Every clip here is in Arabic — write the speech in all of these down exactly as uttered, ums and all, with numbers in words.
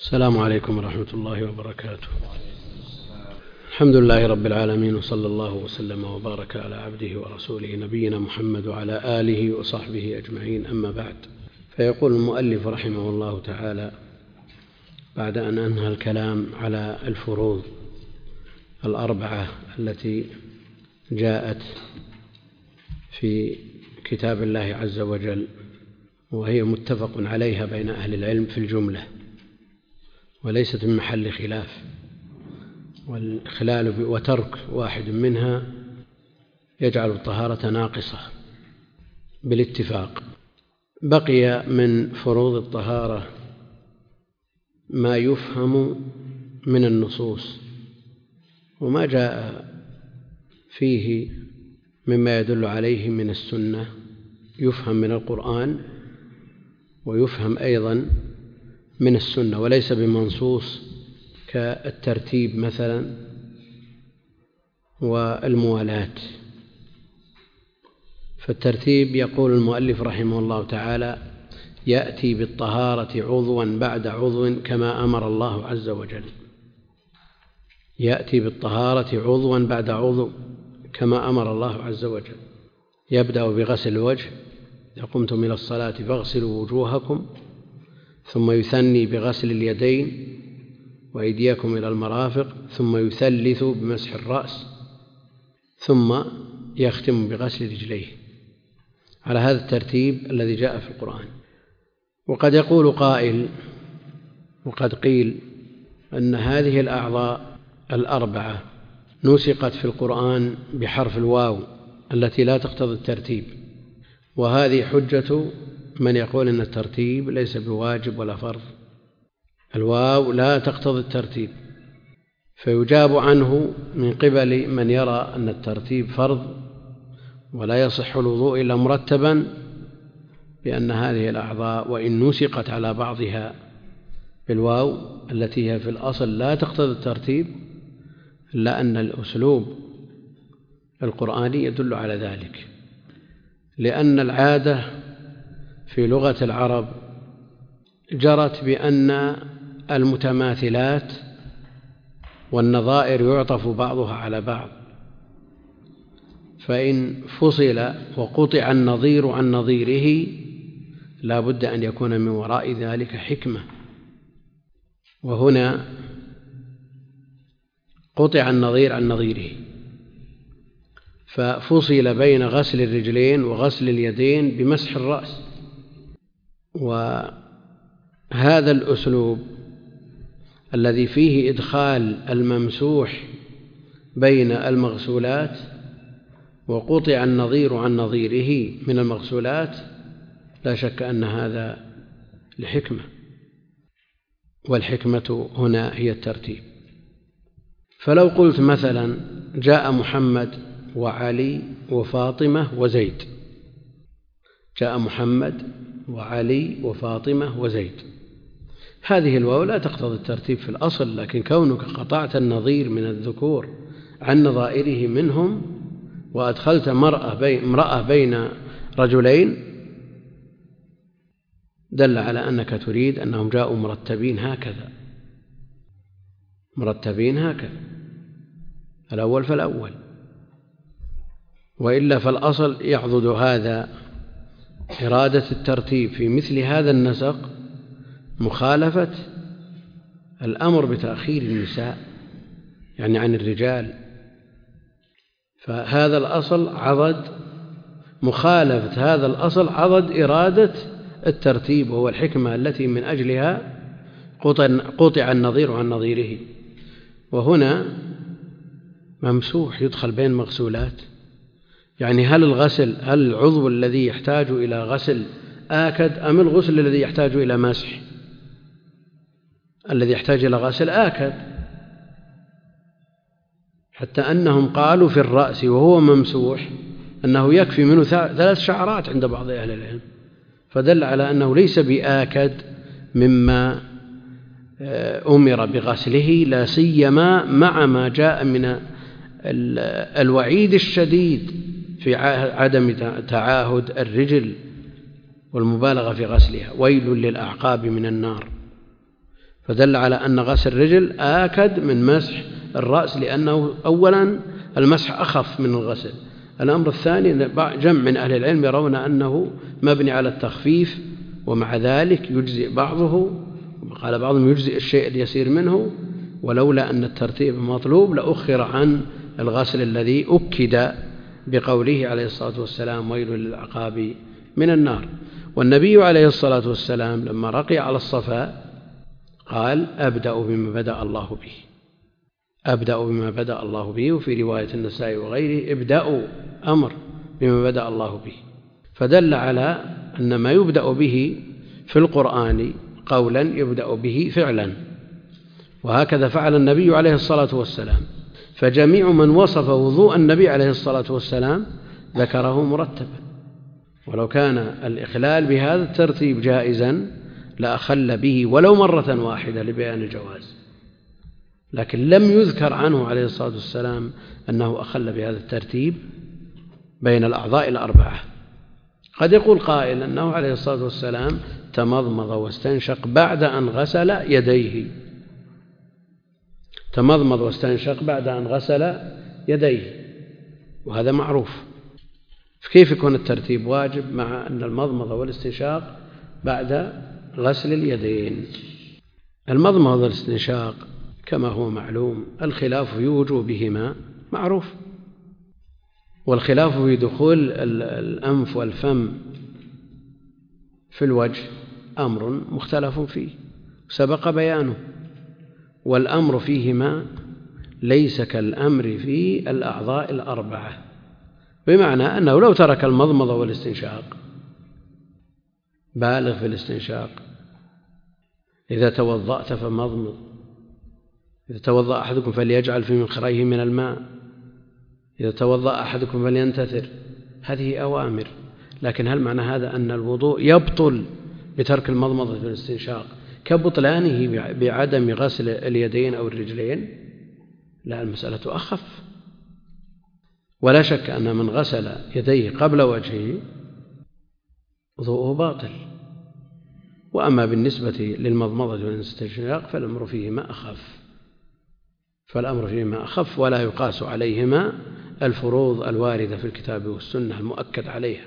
السلام عليكم ورحمة الله وبركاته. الحمد لله رب العالمين، وصلى الله وسلم وبارك على عبده ورسوله نبينا محمد وعلى آله وصحبه أجمعين، أما بعد. فيقول المؤلف رحمه الله تعالى بعد أن أنهى الكلام على الفروض الأربعة التي جاءت في كتاب الله عز وجل، وهي متفق عليها بين أهل العلم في الجملة، وليست من محل خلاف، والخلال وترك واحد منها يجعل الطهارة ناقصة بالاتفاق. بقي من فروض الطهارة ما يفهم من النصوص وما جاء فيه مما يدل عليه من السنة، يفهم من القرآن ويفهم أيضا من السنة وليس بمنصوص، كالترتيب مثلا والموالاة. فالترتيب يقول المؤلف رحمه الله تعالى: يأتي بالطهارة عضوا بعد عضو كما أمر الله عز وجل. يأتي بالطهارة عضوا بعد عضو كما أمر الله عز وجل. يبدأ بغسل الوجه: إذا قمتم إلى الصلاة فاغسلوا وجوهكم، ثم يثني بغسل اليدين وأيديكم إلى المرافق، ثم يثلث بمسح الرأس، ثم يختم بغسل رجليه، على هذا الترتيب الذي جاء في القرآن. وقد يقول قائل، وقد قيل أن هذه الأعضاء الأربعة نسقت في القرآن بحرف الواو التي لا تقتضي الترتيب، وهذه حجة من يقول أن الترتيب ليس بواجب ولا فرض. الواو لا تقتضي الترتيب، فيجاب عنه من قبل من يرى أن الترتيب فرض ولا يصح الوضوء إلا مرتبا، بأن هذه الأعضاء وإن نسقت على بعضها بالواو التي هي في الأصل لا تقتضي الترتيب، إلا أن الأسلوب القرآني يدل على ذلك، لأن العادة في لغة العرب جرت بأن المتماثلات والنظائر يعطف بعضها على بعض، فإن فصل وقطع النظير عن نظيره لا بد أن يكون من وراء ذلك حكمة. وهنا قطع النظير عن نظيره، ففصل بين غسل الرجلين وغسل اليدين بمسح الرأس. وهذا الأسلوب الذي فيه إدخال الممسوح بين المغسولات وقطع النظير عن نظيره من المغسولات، لا شك أن هذا لحكمة، والحكمة هنا هي الترتيب. فلو قلت مثلا: جاء محمد وعلي وفاطمة وزيد، جاء محمد وعلي وفاطمة وزيد، هذه الواو لا تقتضي الترتيب في الأصل، لكن كونك قطعت النظير من الذكور عن نظائره منهم وأدخلت مرأة بين, امرأة بين رجلين دل على أنك تريد أنهم جاءوا مرتبين هكذا، مرتبين هكذا، الأول فالأول، وإلا فالأصل يعضد هذا إرادة الترتيب في مثل هذا النسق مخالفة الأمر بتأخير النساء يعني عن الرجال. فهذا الأصل عضد مخالفة هذا الأصل عضد إرادة الترتيب، وهو الحكمة التي من أجلها قطع النظير عن نظيره. وهنا ممسوح يدخل بين مغسولات، يعني هل الغسل هل العضو الذي يحتاج إلى غسل آكد أم الغسل الذي يحتاج إلى مسح؟ الذي يحتاج إلى غسل آكد، حتى أنهم قالوا في الرأس وهو ممسوح أنه يكفي منه ثلاث شعرات عند بعض أهل العلم، فدل على أنه ليس بآكد مما أمر بغسله، لا سيما مع ما جاء من الوعيد الشديد في عدم تعاهد الرجل والمبالغة في غسلها: ويل للأعقاب من النار. فدل على أن غسل الرجل آكد من مسح الرأس، لأنه أولا المسح أخف من الغسل. الأمر الثاني جمع من أهل العلم يرون أنه مبني على التخفيف، ومع ذلك يجزئ بعضه، قال بعضهم يجزئ الشيء اليسير منه، ولولا أن الترتيب مطلوب لأخر عن الغسل الذي أكد بقوله عليه الصلاة والسلام ويل للعقاب من النار. والنبي عليه الصلاة والسلام لما رقي على الصفا قال أبدأ بما بدأ الله به، أبدأ بما بدأ الله به، وفي رواية النسائي وغيره ابدأوا أمر بما بدأ الله به، فدل على أن ما يبدأ به في القرآن قولا يبدأ به فعلا، وهكذا فعل النبي عليه الصلاة والسلام. فجميع من وصف وضوء النبي عليه الصلاة والسلام ذكره مرتبا، ولو كان الإخلال بهذا الترتيب جائزا لأخل به ولو مرة واحدة لبيان الجواز، لكن لم يذكر عنه عليه الصلاة والسلام أنه أخل بهذا الترتيب بين الأعضاء الأربعة. قد يقول قائل أنه عليه الصلاة والسلام تمضمض واستنشق بعد أن غسل يديه، تمضمض واستنشق بعد أن غسل يديه، وهذا معروف، فكيف يكون الترتيب واجب مع أن المضمضة والاستنشاق بعد غسل اليدين؟ المضمضة والاستنشاق كما هو معلوم الخلاف في وجوبهما معروف، والخلاف في دخول الأنف والفم في الوجه أمر مختلف فيه سبق بيانه، والأمر فيهما ليس كالأمر في الأعضاء الأربعة، بمعنى أنه لو ترك المضمضة والاستنشاق بالغ في الاستنشاق، إذا توضأت فمضمض، إذا توضأ أحدكم فليجعل في منخريه من الماء، إذا توضأ أحدكم فلينتثر، هذه أوامر. لكن هل معنى هذا أن الوضوء يبطل بترك المضمضة والاستنشاق كبطلانه بعدم غسل اليدين أو الرجلين؟ لا، المسألة أخف، ولا شك أن من غسل يديه قبل وجهه وضوءه باطل. وأما بالنسبة للمضمضة والاستنشاق فالأمر فيهما أخف، فالأمر فيهما أخف ولا يقاس عليهما الفروض الواردة في الكتاب والسنة المؤكد عليها.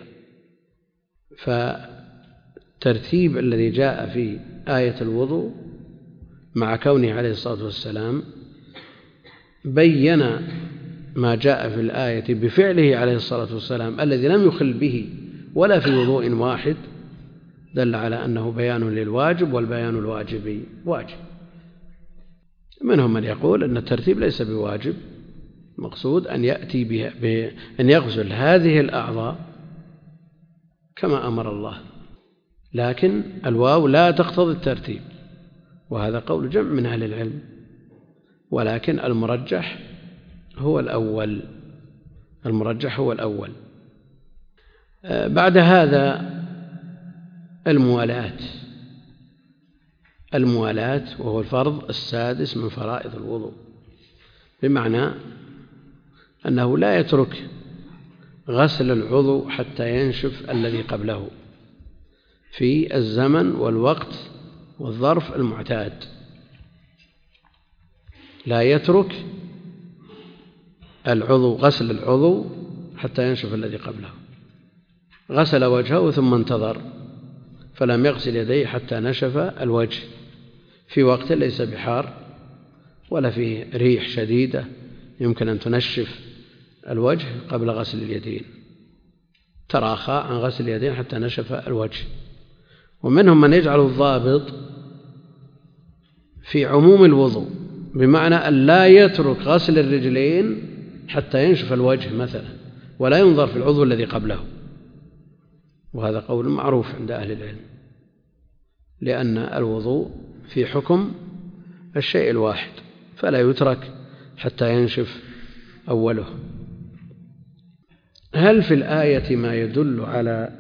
فالترتيب الذي جاء في آية الوضوء مع كونه عليه الصلاة والسلام بين ما جاء في الآية بفعله عليه الصلاة والسلام الذي لم يخل به ولا في وضوء واحد، دل على أنه بيان للواجب، والبيان الواجب واجب. منهم من يقول أن الترتيب ليس بواجب، مقصود أن يأتي بها بأن يغسل هذه الأعضاء كما أمر الله، لكن الواو لا تقتضي الترتيب، وهذا قول جمع من أهل العلم، ولكن المرجح هو الأول، المرجح هو الأول. بعد هذا الموالاة، الموالاة وهو الفرض السادس من فرائض الوضوء، بمعنى أنه لا يترك غسل العضو حتى ينشف الذي قبله في الزمن والوقت والظرف المعتاد، لا يترك العضو غسل العضو حتى ينشف الذي قبله. غسل وجهه ثم انتظر فلم يغسل يديه حتى نشف الوجه في وقت ليس بحار ولا فيه ريح شديدة يمكن أن تنشف الوجه قبل غسل اليدين، تراخى عن غسل اليدين حتى نشف الوجه. ومنهم من يجعل الضابط في عموم الوضوء، بمعنى أن لا يترك غسل الرجلين حتى ينشف الوجه مثلا، ولا ينظر في العضو الذي قبله، وهذا قول معروف عند أهل العلم، لأن الوضوء في حكم الشيء الواحد فلا يترك حتى ينشف أوله. هل في الآية ما يدل على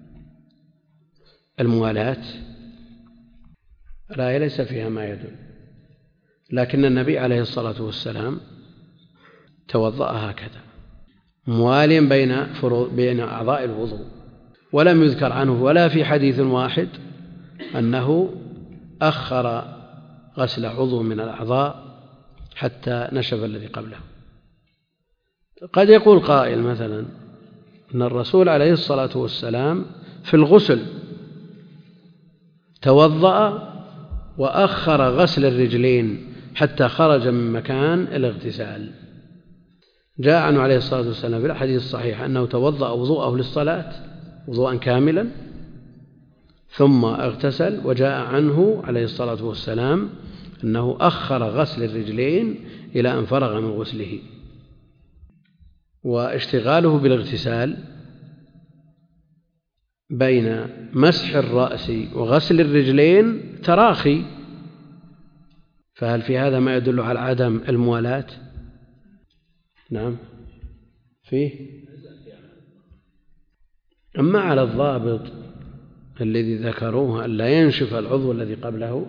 الموالاة؟ الآية ليس فيها ما يدل، لكن النبي عليه الصلاة والسلام توضأ هكذا مواليا بين بين أعضاء الوضوء، ولم يذكر عنه ولا في حديث واحد أنه أخر غسل عضو من الأعضاء حتى نشف الذي قبله. قد يقول قائل مثلا أن الرسول عليه الصلاة والسلام في الغسل توضأ وأخر غسل الرجلين حتى خرج من مكان الاغتسال. جاء عنه عليه الصلاة والسلام في الحديث الصحيح أنه توضأ وضوءه للصلاة وضوءا كاملا ثم اغتسل، وجاء عنه عليه الصلاة والسلام أنه أخر غسل الرجلين إلى أن فرغ من غسله. واشتغاله بالاغتسال بين مسح الرأس وغسل الرجلين تراخي، فهل في هذا ما يدل على عدم الموالاة؟ نعم فيه. أما على الضابط الذي ذكروه أن لا ينشف العضو الذي قبله،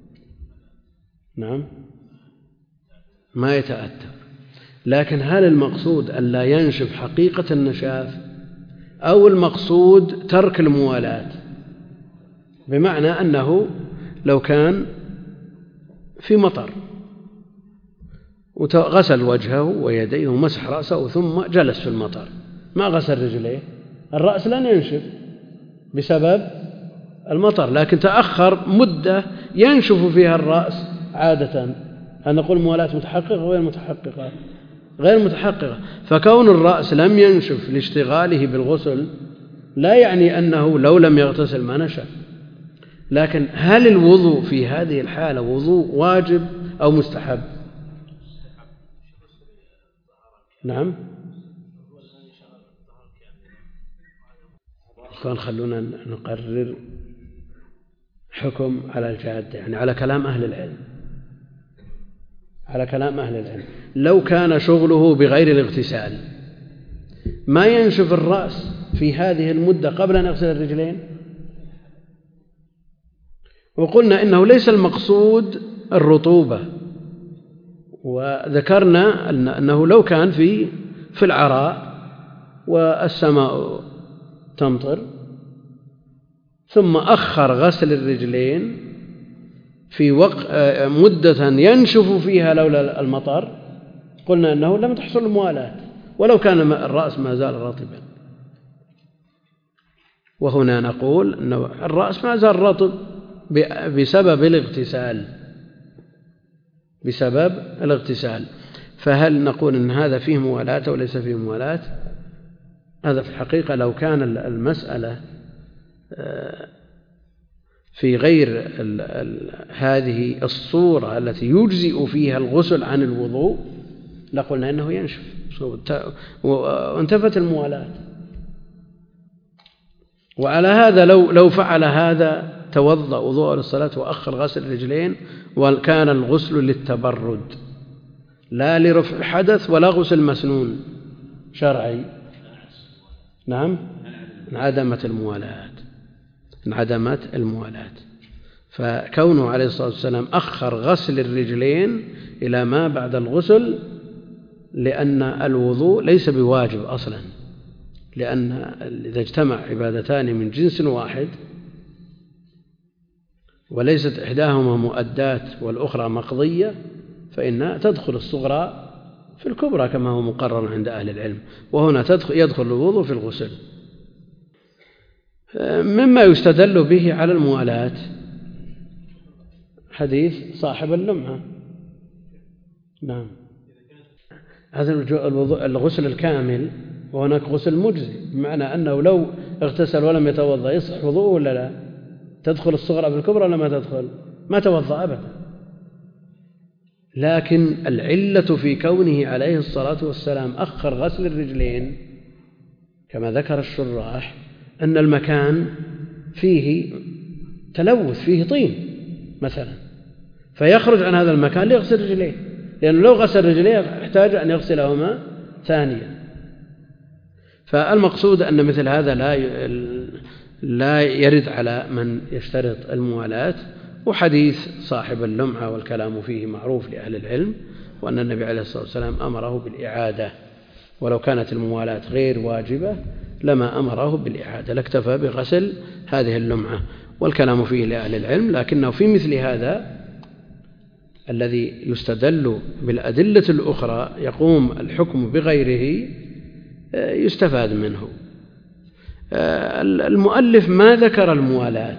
نعم ما يتأثر، لكن هل المقصود أن لا ينشف حقيقة النشاف أو المقصود ترك الموالاة؟ بمعنى أنه لو كان في مطر وغسل وجهه ويديه ومسح رأسه ثم جلس في المطر ما غسل رجليه، الرأس لن ينشف بسبب المطر، لكن تأخر مدة ينشف فيها الرأس عادة. هل نقول موالاة متحققة غير متحققة؟ غير متحققة. فكون الرأس لم ينشف لاشتغاله بالغسل لا يعني أنه لو لم يغتسل ما نشف. لكن هل الوضوء في هذه الحالة وضوء واجب أو مستحب؟ نعم كان خلونا نقرر حكم على الجادة، يعني على كلام أهل العلم، على كلام أهل العلم. لو كان شغله بغير الاغتسال ما ينشف الرأس في هذه المدة قبل أن يغسل الرجلين؟ وقلنا إنه ليس المقصود الرطوبة، وذكرنا أنه لو كان في في العراء والسماء تمطر ثم أخر غسل الرجلين في وقت مدة ينشف فيها لولا المطر، قلنا أنه لم تحصل الموالاة ولو كان الرأس ما زال رطبا. وهنا نقول أن الرأس ما زال رطب بسبب الاغتسال، بسبب الاغتسال. فهل نقول أن هذا فيه موالاة وليس فيه موالاة؟ هذا في الحقيقة لو كان المسألة في غير ال ال هذه الصورة التي يجزئ فيها الغسل عن الوضوء لقلنا إنه ينشف وانتفت الموالاة. وعلى هذا لو لو فعل هذا توضأ وضوء للصلاة وأخر غسل الرجلين وكان الغسل للتبرد لا لرفع حدث ولا غسل مسنون شرعي، نعم انعدمت الموالاة، انعدمت الموالاة. فكونه عليه الصلاة والسلام أخر غسل الرجلين إلى ما بعد الغسل لأن الوضوء ليس بواجب أصلا، لأن إذا اجتمع عبادتان من جنس واحد وليست إحداهما مؤدات والأخرى مقضية فإنها تدخل الصغرى في الكبرى كما هو مقرر عند أهل العلم، وهنا تدخل يدخل الوضوء في الغسل. مما يستدل به على الموالاة حديث صاحب اللمعة، نعم هذا الغسل الكامل وهناك غسل مجزي، بمعنى أنه لو اغتسل ولم يتوضأ يصح وضوءه ولا لا؟ تدخل الصغرى في الكبرى ولا ما تدخل؟ ما توضأ أبدا. لكن العلة في كونه عليه الصلاة والسلام أخر غسل الرجلين كما ذكر الشراح أن المكان فيه تلوث، فيه طين مثلا، فيخرج عن هذا المكان ليغسل رجليه، لأنه لو غسل رجليه احتاج أن يغسلهما ثانيا. فالمقصود أن مثل هذا لا لا يرد على من يشترط الموالاة. وحديث صاحب اللمعة والكلام فيه معروف لأهل العلم، وأن النبي عليه الصلاة والسلام أمره بالإعادة، ولو كانت الموالاة غير واجبة لما أمره بالإعادة، لاكتفى بغسل هذه اللمعة، والكلام فيه لأهل العلم. لكنه في مثل هذا الذي يستدل بالأدلة الأخرى يقوم الحكم بغيره يستفاد منه. المؤلف ما ذكر الموالاة،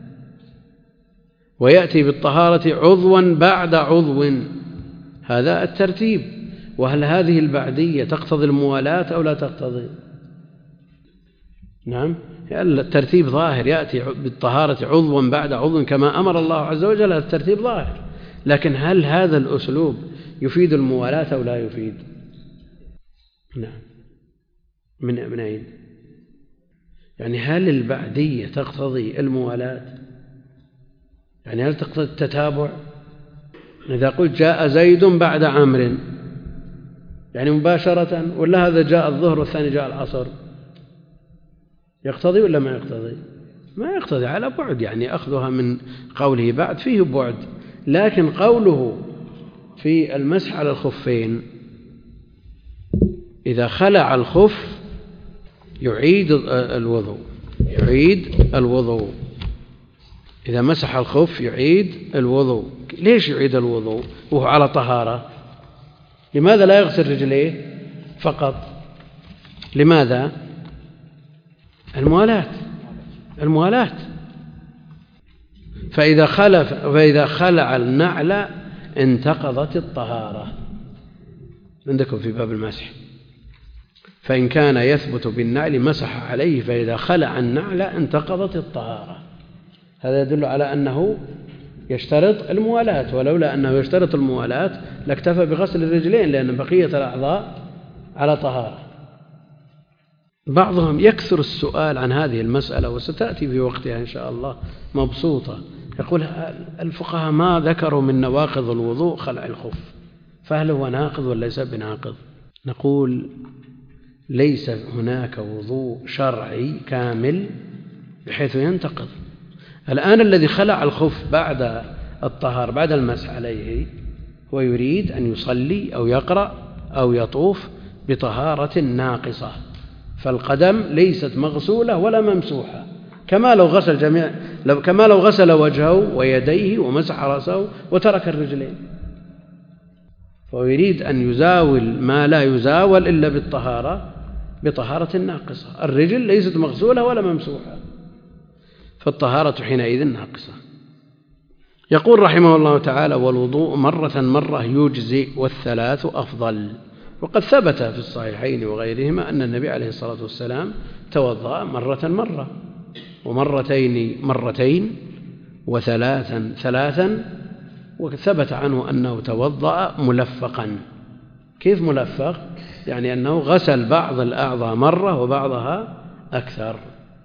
ويأتي بالطهارة عضوا بعد عضو، هذا الترتيب. وهل هذه البعدية تقتضي الموالاة أو لا تقتضي؟ نعم، الترتيب ظاهر، يأتي بالطهارة عضوا بعد عضو كما أمر الله عز وجل، الترتيب ظاهر. لكن هل هذا الأسلوب يفيد الموالاة أو لا يفيد؟ نعم. من من أين؟ يعني هل البعدية تقتضي الموالاة؟ يعني هل تقتضي التتابع؟ إذا قلت جاء زيد بعد عمرو يعني مباشرة، ولا هذا جاء الظهر والثاني جاء العصر؟ يقتضي ولا ما يقتضي؟ ما يقتضي، على بعد، يعني أخذها من قوله بعد فيه بعد. لكن قوله في المسح على الخفين إذا خلع الخف يعيد الوضوء، يعيد الوضوء إذا مسح الخف يعيد الوضوء. ليش يعيد الوضوء وهو على طهارة؟ لماذا لا يغسل رجليه فقط؟ لماذا؟ الموالاة، الموالاة. فإذا خلف فإذا خلع النعل انتقضت الطهارة عندكم في باب المسح. فإن كان يثبت بالنعل مسح عليه، فإذا خلع النعل انتقضت الطهارة. هذا يدل على أنه يشترط الموالاة، ولولا أنه يشترط الموالاة لاكتفى بغسل الرجلين، لأن بقية الأعضاء على طهارة. بعضهم يكثر السؤال عن هذه المسألة، وستأتي في وقتها إن شاء الله مبسوطة. يقول الفقهاء ما ذكروا من نواقض الوضوء خلع الخف، فهل هو ناقض ولا ليس بناقض؟ نقول ليس هناك وضوء شرعي كامل بحيث ينتقض. الآن الذي خلع الخف بعد الطهار بعد المسح عليه هو يريد أن يصلي أو يقرأ أو يطوف بطهارة ناقصة، فالقدم ليست مغسولة ولا ممسوحة، كما لو غسل جميع لو كما لو غسل وجهه ويديه ومسح رأسه وترك الرجلين. فهو يريد أن يزاول ما لا يزاول إلا بالطهارة بطهارة ناقصة. الرجل ليست مغسولة ولا ممسوحة، فالطهارة حينئذ ناقصة. يقول رحمه الله تعالى: والوضوء مرة مرة يجزئ والثلاث أفضل. وقد ثبت في الصحيحين وغيرهما أن النبي عليه الصلاة والسلام توضأ مرة مرة، ومرتين مرتين، وثلاثا ثلاثا. وثبت عنه أنه توضأ ملفقا. كيف ملفق؟ يعني أنه غسل بعض الأعضاء مرة وبعضها أكثر.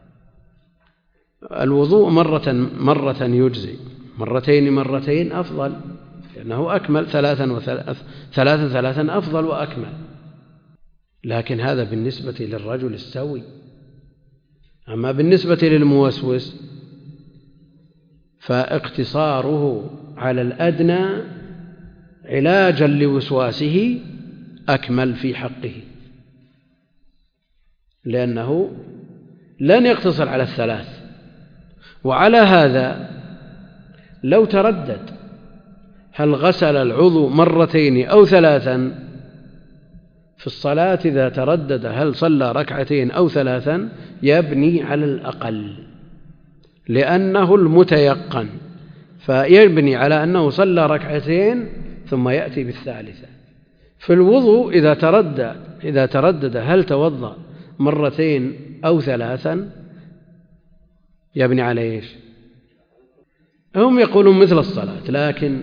الوضوء مرة مرة يجزي، مرتين مرتين أفضل، لأنه أكمل. ثلاثا وثلاثا ثلاثا ثلاثا أفضل وأكمل. لكن هذا بالنسبة للرجل السوي. أما بالنسبة للموسوس فاقتصاره على الأدنى علاجا لوسواسه أكمل في حقه، لأنه لن يقتصر على الثلاث. وعلى هذا لو تردد هل غسل العضو مرتين أو ثلاثا في الصلاة، إذا تردد هل صلى ركعتين أو ثلاثا يبني على الأقل، لأنه المتيقن، فيبني على أنه صلى ركعتين ثم يأتي بالثالثة. في الوضوء إذا تردد إذا تردد هل توضأ مرتين أو ثلاثا يبني على إيش؟ هم يقولون مثل الصلاة، لكن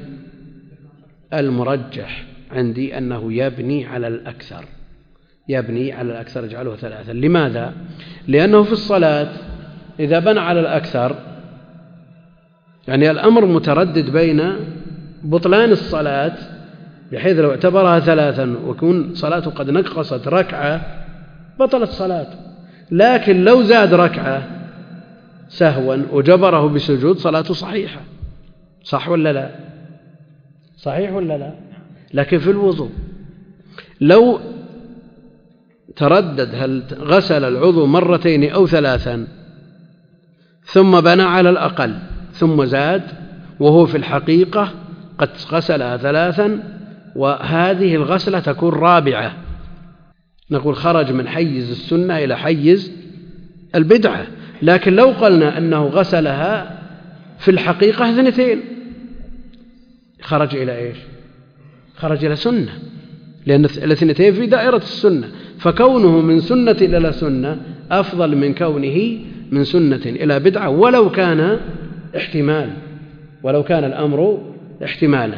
المرجح عندي أنه يبني على الأكثر، يبني على الأكثر، يجعله ثلاثا. لماذا؟ لأنه في الصلاة إذا بنى على الأكثر يعني الأمر متردد بين بطلان الصلاة، بحيث لو اعتبرها ثلاثا ويكون صلاته قد نقصت ركعة بطلت صلاته، لكن لو زاد ركعة سهوا وجبره بسجود صلاته صحيحة. صح ولا لا؟ صحيح ولا لا؟ لكن في الوضوء لو تردد هل غسل العضو مرتين أو ثلاثا ثم بنى على الأقل ثم زاد، وهو في الحقيقة قد غسلها ثلاثا وهذه الغسلة تكون رابعة، نقول خرج من حيز السنة إلى حيز البدعة. لكن لو قلنا أنه غسلها في الحقيقة اثنتين، خرج إلى إيش؟ خرج إلى سنة، لأن الاثنتين في دائرة السنة، فكونه من سنة إلى سنة أفضل من كونه من سنة إلى بدعة، ولو كان احتمال، ولو كان الأمر احتمالا.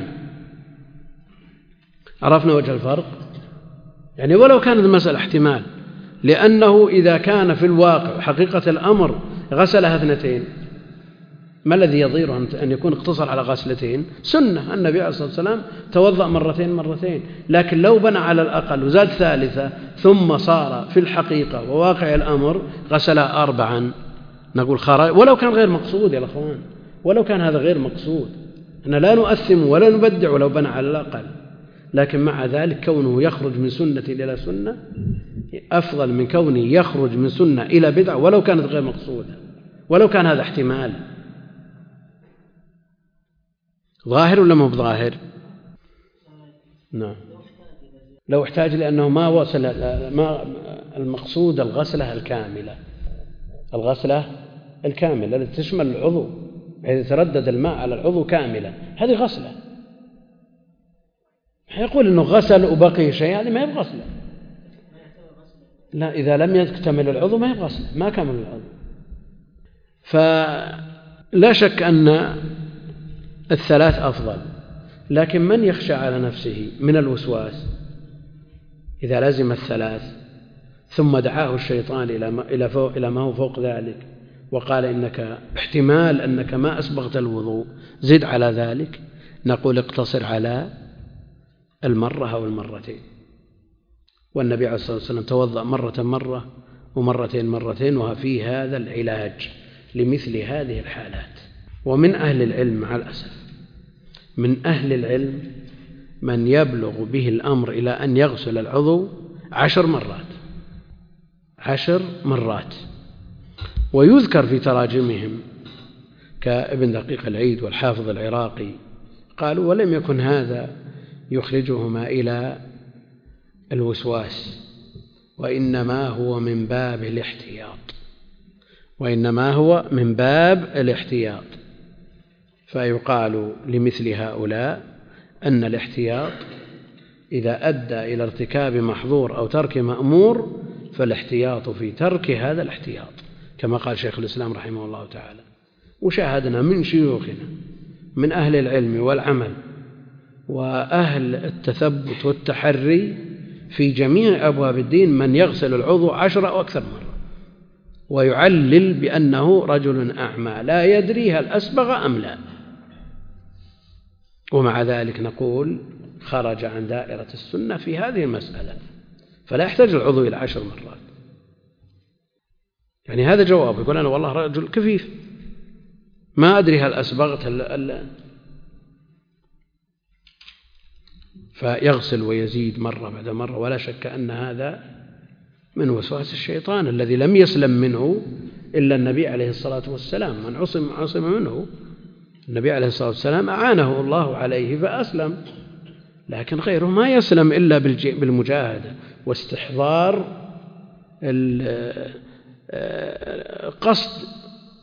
عرفنا وجه الفرق؟ يعني ولو كانت المسألة احتمال، لأنه إذا كان في الواقع حقيقة الأمر غسلها اثنتين، ما الذي يضير أن يكون اقتصر على غسلتين؟ سنة، النبي عليه الصلاة والسلام توضأ مرتين مرتين. لكن لو بنى على الأقل وزاد ثالثة ثم صار في الحقيقة وواقع الأمر غسلها أربعا، نقول خرج، ولو كان غير مقصود يا الأخوان، ولو كان هذا غير مقصود، أن لا نؤثم ولا نبدع ولو بنى على الأقل، لكن مع ذلك كونه يخرج من سنة إلى سنة أفضل من كونه يخرج من سنة إلى بدعة ولو كانت غير مقصودة، ولو كان هذا احتمال. ظاهر ولا مو بظاهر؟ نعم. لو احتاج، لأنه ما وصل ما المقصود الغسلة الكاملة، الغسلة الكاملة التي تشمل العضو بحيث يتردد الماء على العضو كاملا، هذه غسلة. يقول إنه غسل وبقي شيء، هذه ما هي بغسلة. لا، إذا لم يكتمل العضو ما هي بغسلة، ما كمل العضو. فلا شك أن الثلاث أفضل، لكن من يخشى على نفسه من الوسواس إذا لزم الثلاث ثم دعاه الشيطان إلى ما, إلى فوق إلى ما هو فوق ذلك وقال إنك احتمال أنك ما أسبغت الوضوء، زد على ذلك، نقول اقتصر على المرة أو المرتين. والنبي عليه الصلاة والسلام توضأ مرة مرة ومرتين مرتين، وفي هذا العلاج لمثل هذه الحالات. ومن أهل العلم مع الأسف، من أهل العلم من يبلغ به الأمر إلى أن يغسل العضو عشر مرات عشر مرات ويذكر في تراجمهم كابن دقيق العيد والحافظ العراقي قالوا ولم يكن هذا يخرجهما إلى الوسواس، وإنما هو من باب الاحتياط وإنما هو من باب الاحتياط فيقال لمثل هؤلاء أن الاحتياط إذا أدى إلى ارتكاب محظور أو ترك مأمور فالاحتياط في ترك هذا الاحتياط، كما قال شيخ الإسلام رحمه الله تعالى. وشاهدنا من شيوخنا من أهل العلم والعمل وأهل التثبت والتحري في جميع أبواب الدين من يغسل العضو عشرة أو أكثر مرة ويعلل بأنه رجل أعمى لا يدري هل أسبغ أم لا، ومع ذلك نقول خرج عن دائرة السنة في هذه المسألة، فلا يحتاج العضو إلى عشر مرات. يعني هذا جواب، يقول أنا والله رجل كفيف ما أدري هل أسبغت هل لا، فيغسل ويزيد مرة بعد مرة. ولا شك أن هذا من وسواس الشيطان الذي لم يسلم منه إلا النبي عليه الصلاة والسلام، من عصم عصم منه النبي عليه الصلاة والسلام أعانه الله عليه فأسلم، لكن غيره ما يسلم إلا بالمجاهدة واستحضار قصد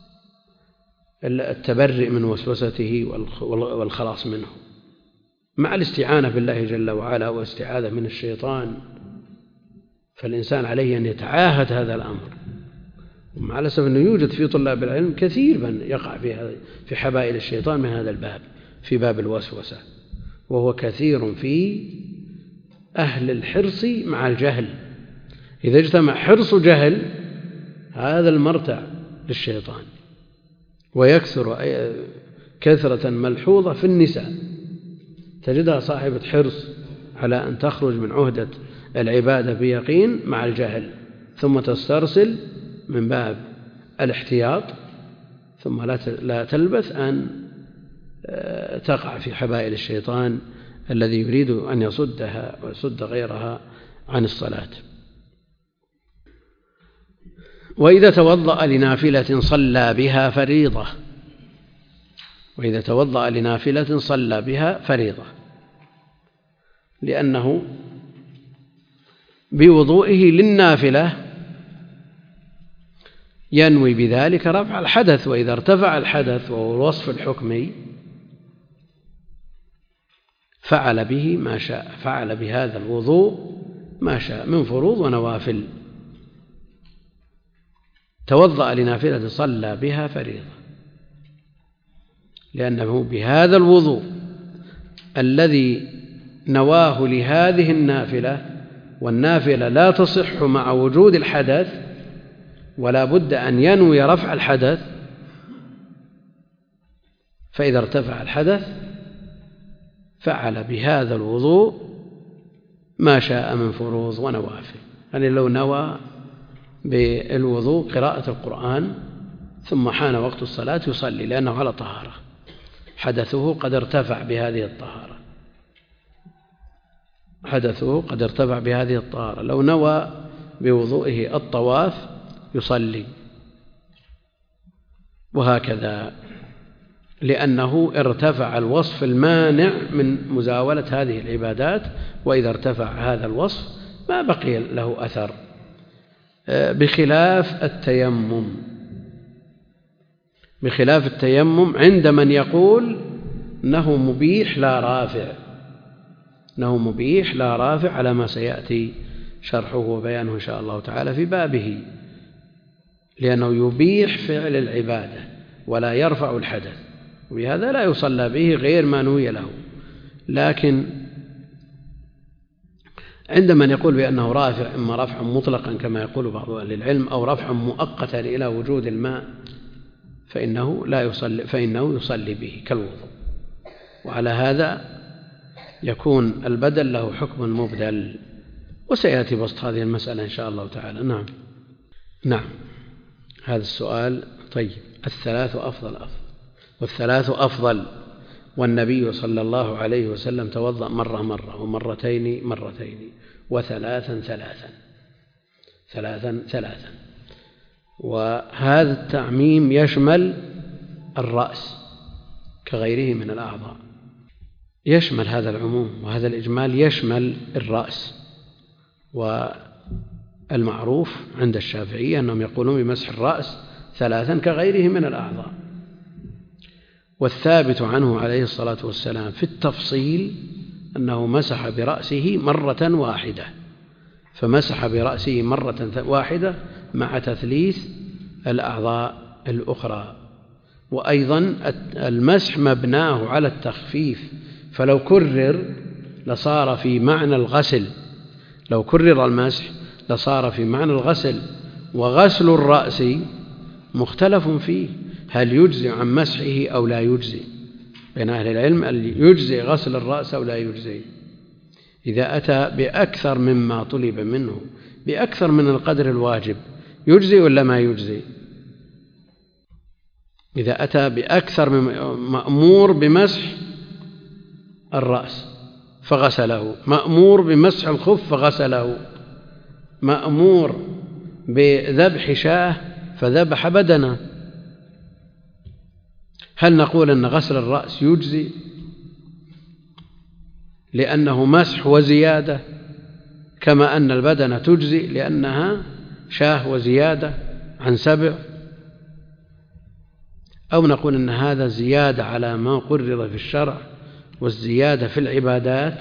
التبرئ من وسوسته والخلاص منه مع الاستعانة بالله جل وعلا واستعاذة من الشيطان. فالإنسان عليه أن يتعاهد هذا الأمر. ومع الأسف أنه يوجد في طلاب العلم كثير من يقع في هذا في حبائل الشيطان من هذا الباب، في باب الوسوسة، وهو كثير في أهل الحرص مع الجهل. إذا اجتمع حرص جهل هذا المرتع للشيطان. ويكثر كثرة ملحوظة في النساء، تجدها صاحبة حرص على أن تخرج من عهدة العبادة بيقين مع الجهل، ثم تسترسل من باب الاحتياط، ثم لا تلبث أن تقع في حبائل الشيطان الذي يريد أن يصدها ويصد غيرها عن الصلاة. وإذا توضأ لنافلة صلى بها فريضة، وإذا توضأ لنافلة صلى بها فريضة، لأنه بوضوئه للنافلة ينوي بذلك رفع الحدث، وإذا ارتفع الحدث وهو الوصف الحكمي فعل به ما شاء، فعل بهذا الوضوء ما شاء من فروض ونوافل. توضأ لنافلة صلى بها فريضة، لأنه بهذا الوضوء الذي نواه لهذه النافلة، والنافلة لا تصح مع وجود الحدث، ولا بد أن ينوي رفع الحدث، فإذا ارتفع الحدث فعل بهذا الوضوء ما شاء من فروض ونوافل. يعني لو نوى بالوضوء قراءة القرآن ثم حان وقت الصلاة يصلي لأنه على طهارة، حدثه قد ارتفع بهذه الطهارة، حدثه قد ارتفع بهذه الطهارة. لو نوى بوضوئه الطواف يصلي، وهكذا، لأنه ارتفع الوصف المانع من مزاولة هذه العبادات، وإذا ارتفع هذا الوصف ما بقي له أثر، بخلاف التيمم. بخلاف التيمم عند من يقول أنه مبيح لا رافع، أنه مبيح لا رافع على ما سيأتي شرحه وبيانه إن شاء الله تعالى في بابه، لأنه يبيح فعل العبادة ولا يرفع الحدث، وبهذا لا يصلى به غير ما نوي له. لكن عند من يقول بأنه رافع، إما رفعا مطلقا كما يقول بعض أهل العلم، أو رفعا مؤقتا إلى وجود الماء، فإنه لا يصلي فإنه يصلي به كالوضوء، وعلى هذا يكون البدل له حكم المبدل، وسيأتي بسط هذه المسألة إن شاء الله تعالى. نعم نعم هذا السؤال طيب. الثلاث أفضل أفضل والثلاث أفضل، والنبي صلى الله عليه وسلم توضأ مرة مرة، ومرتين مرتين، وثلاثا ثلاثا ثلاثا ثلاثا. وهذا التعميم يشمل الرأس كغيره من الأعضاء، يشمل هذا العموم، وهذا الإجمال يشمل الرأس. والمعروف عند الشافعية أنهم يقولون بمسح الرأس ثلاثا كغيره من الأعضاء. والثابت عنه عليه الصلاة والسلام في التفصيل أنه مسح برأسه مرة واحدة، فمسح برأسه مرة واحدة مع تثليث الأعضاء الأخرى. وأيضا المسح مبناه على التخفيف، فلو كرر لصار في معنى الغسل، لو كرر المسح لصار في معنى الغسل. وغسل الرأس مختلف فيه، هل يجزي عن مسحه أو لا يجزي، بين أهل العلم يجزي غسل الرأس أو لا يجزي. إذا أتى بأكثر مما طلب منه، بأكثر من القدر الواجب، يجزي ولا ما يجزي؟ إذا أتى بأكثر من مأمور بمسح الرأس فغسله، مأمور بمسح الخف فغسله، مأمور بذبح شاة فذبح بدنه، هل نقول أن غسل الرأس يجزي لأنه مسح وزيادة، كما أن البدن تجزي لأنها شاه وزيادة عن سبع؟ أو نقول أن هذا زيادة على ما قرر في الشرع، والزيادة في العبادات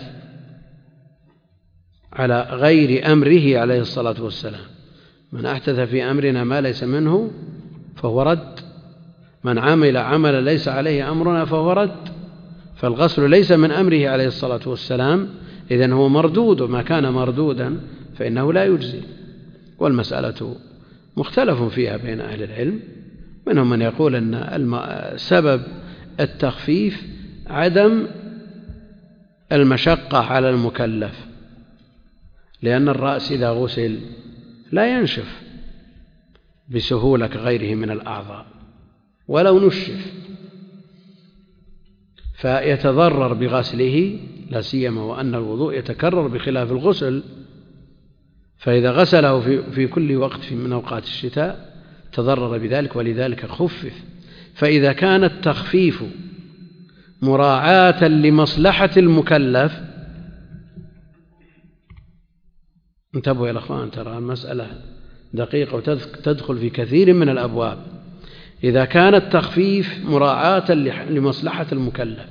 على غير أمره عليه الصلاة والسلام، من أحدث في أمرنا ما ليس منه فهو رد، من عمل عملا ليس عليه أمرنا فهو رد. فالغسل ليس من أمره عليه الصلاة والسلام، إذن هو مردود، وما كان مردودا فإنه لا يجزي. والمسألة مختلف فيها بين أهل العلم، منهم من يقول أن سبب التخفيف عدم المشقة على المكلف، لأن الرأس إذا غسل لا ينشف بسهولة كغيره من الأعضاء ولو نشف، فيتضرر بغسله، لا سيما وأن الوضوء يتكرر بخلاف الغسل، فإذا غسله في, في كل وقت من أوقات الشتاء تضرر بذلك، ولذلك خفف. فإذا كان التخفيف مراعاة لمصلحة المكلف. انتبهوا يا الأخوان، ترى المسألة دقيقة وتدخل في كثير من الأبواب. إذا كان التخفيف مراعاة لمصلحة المكلف،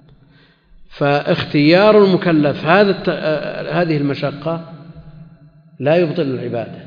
فاختيار المكلف هذا هذه المشقة لا يبطل العبادة.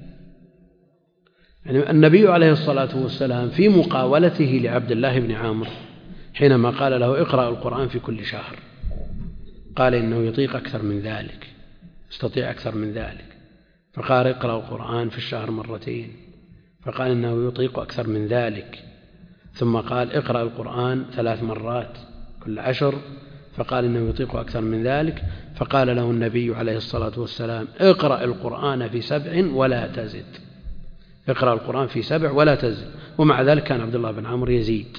يعني النبي عليه الصلاة والسلام في مقاولته لعبد الله بن عامر حينما قال له اقرأ القرآن في كل شهر، قال إنه يطيق أكثر من ذلك، يستطيع أكثر من ذلك، فقال اقرأ القرآن في الشهر مرتين، فقال إنه يطيق أكثر من ذلك، ثم قال اقرأ القرآن ثلاث مرات كل عشر، فقال إنه يطيق أكثر من ذلك، فقال له النبي عليه الصلاة والسلام اقرأ القرآن في سبع ولا تزد، اقرأ القرآن في سبع ولا تزد. ومع ذلك كان عبد الله بن عمرو يزيد،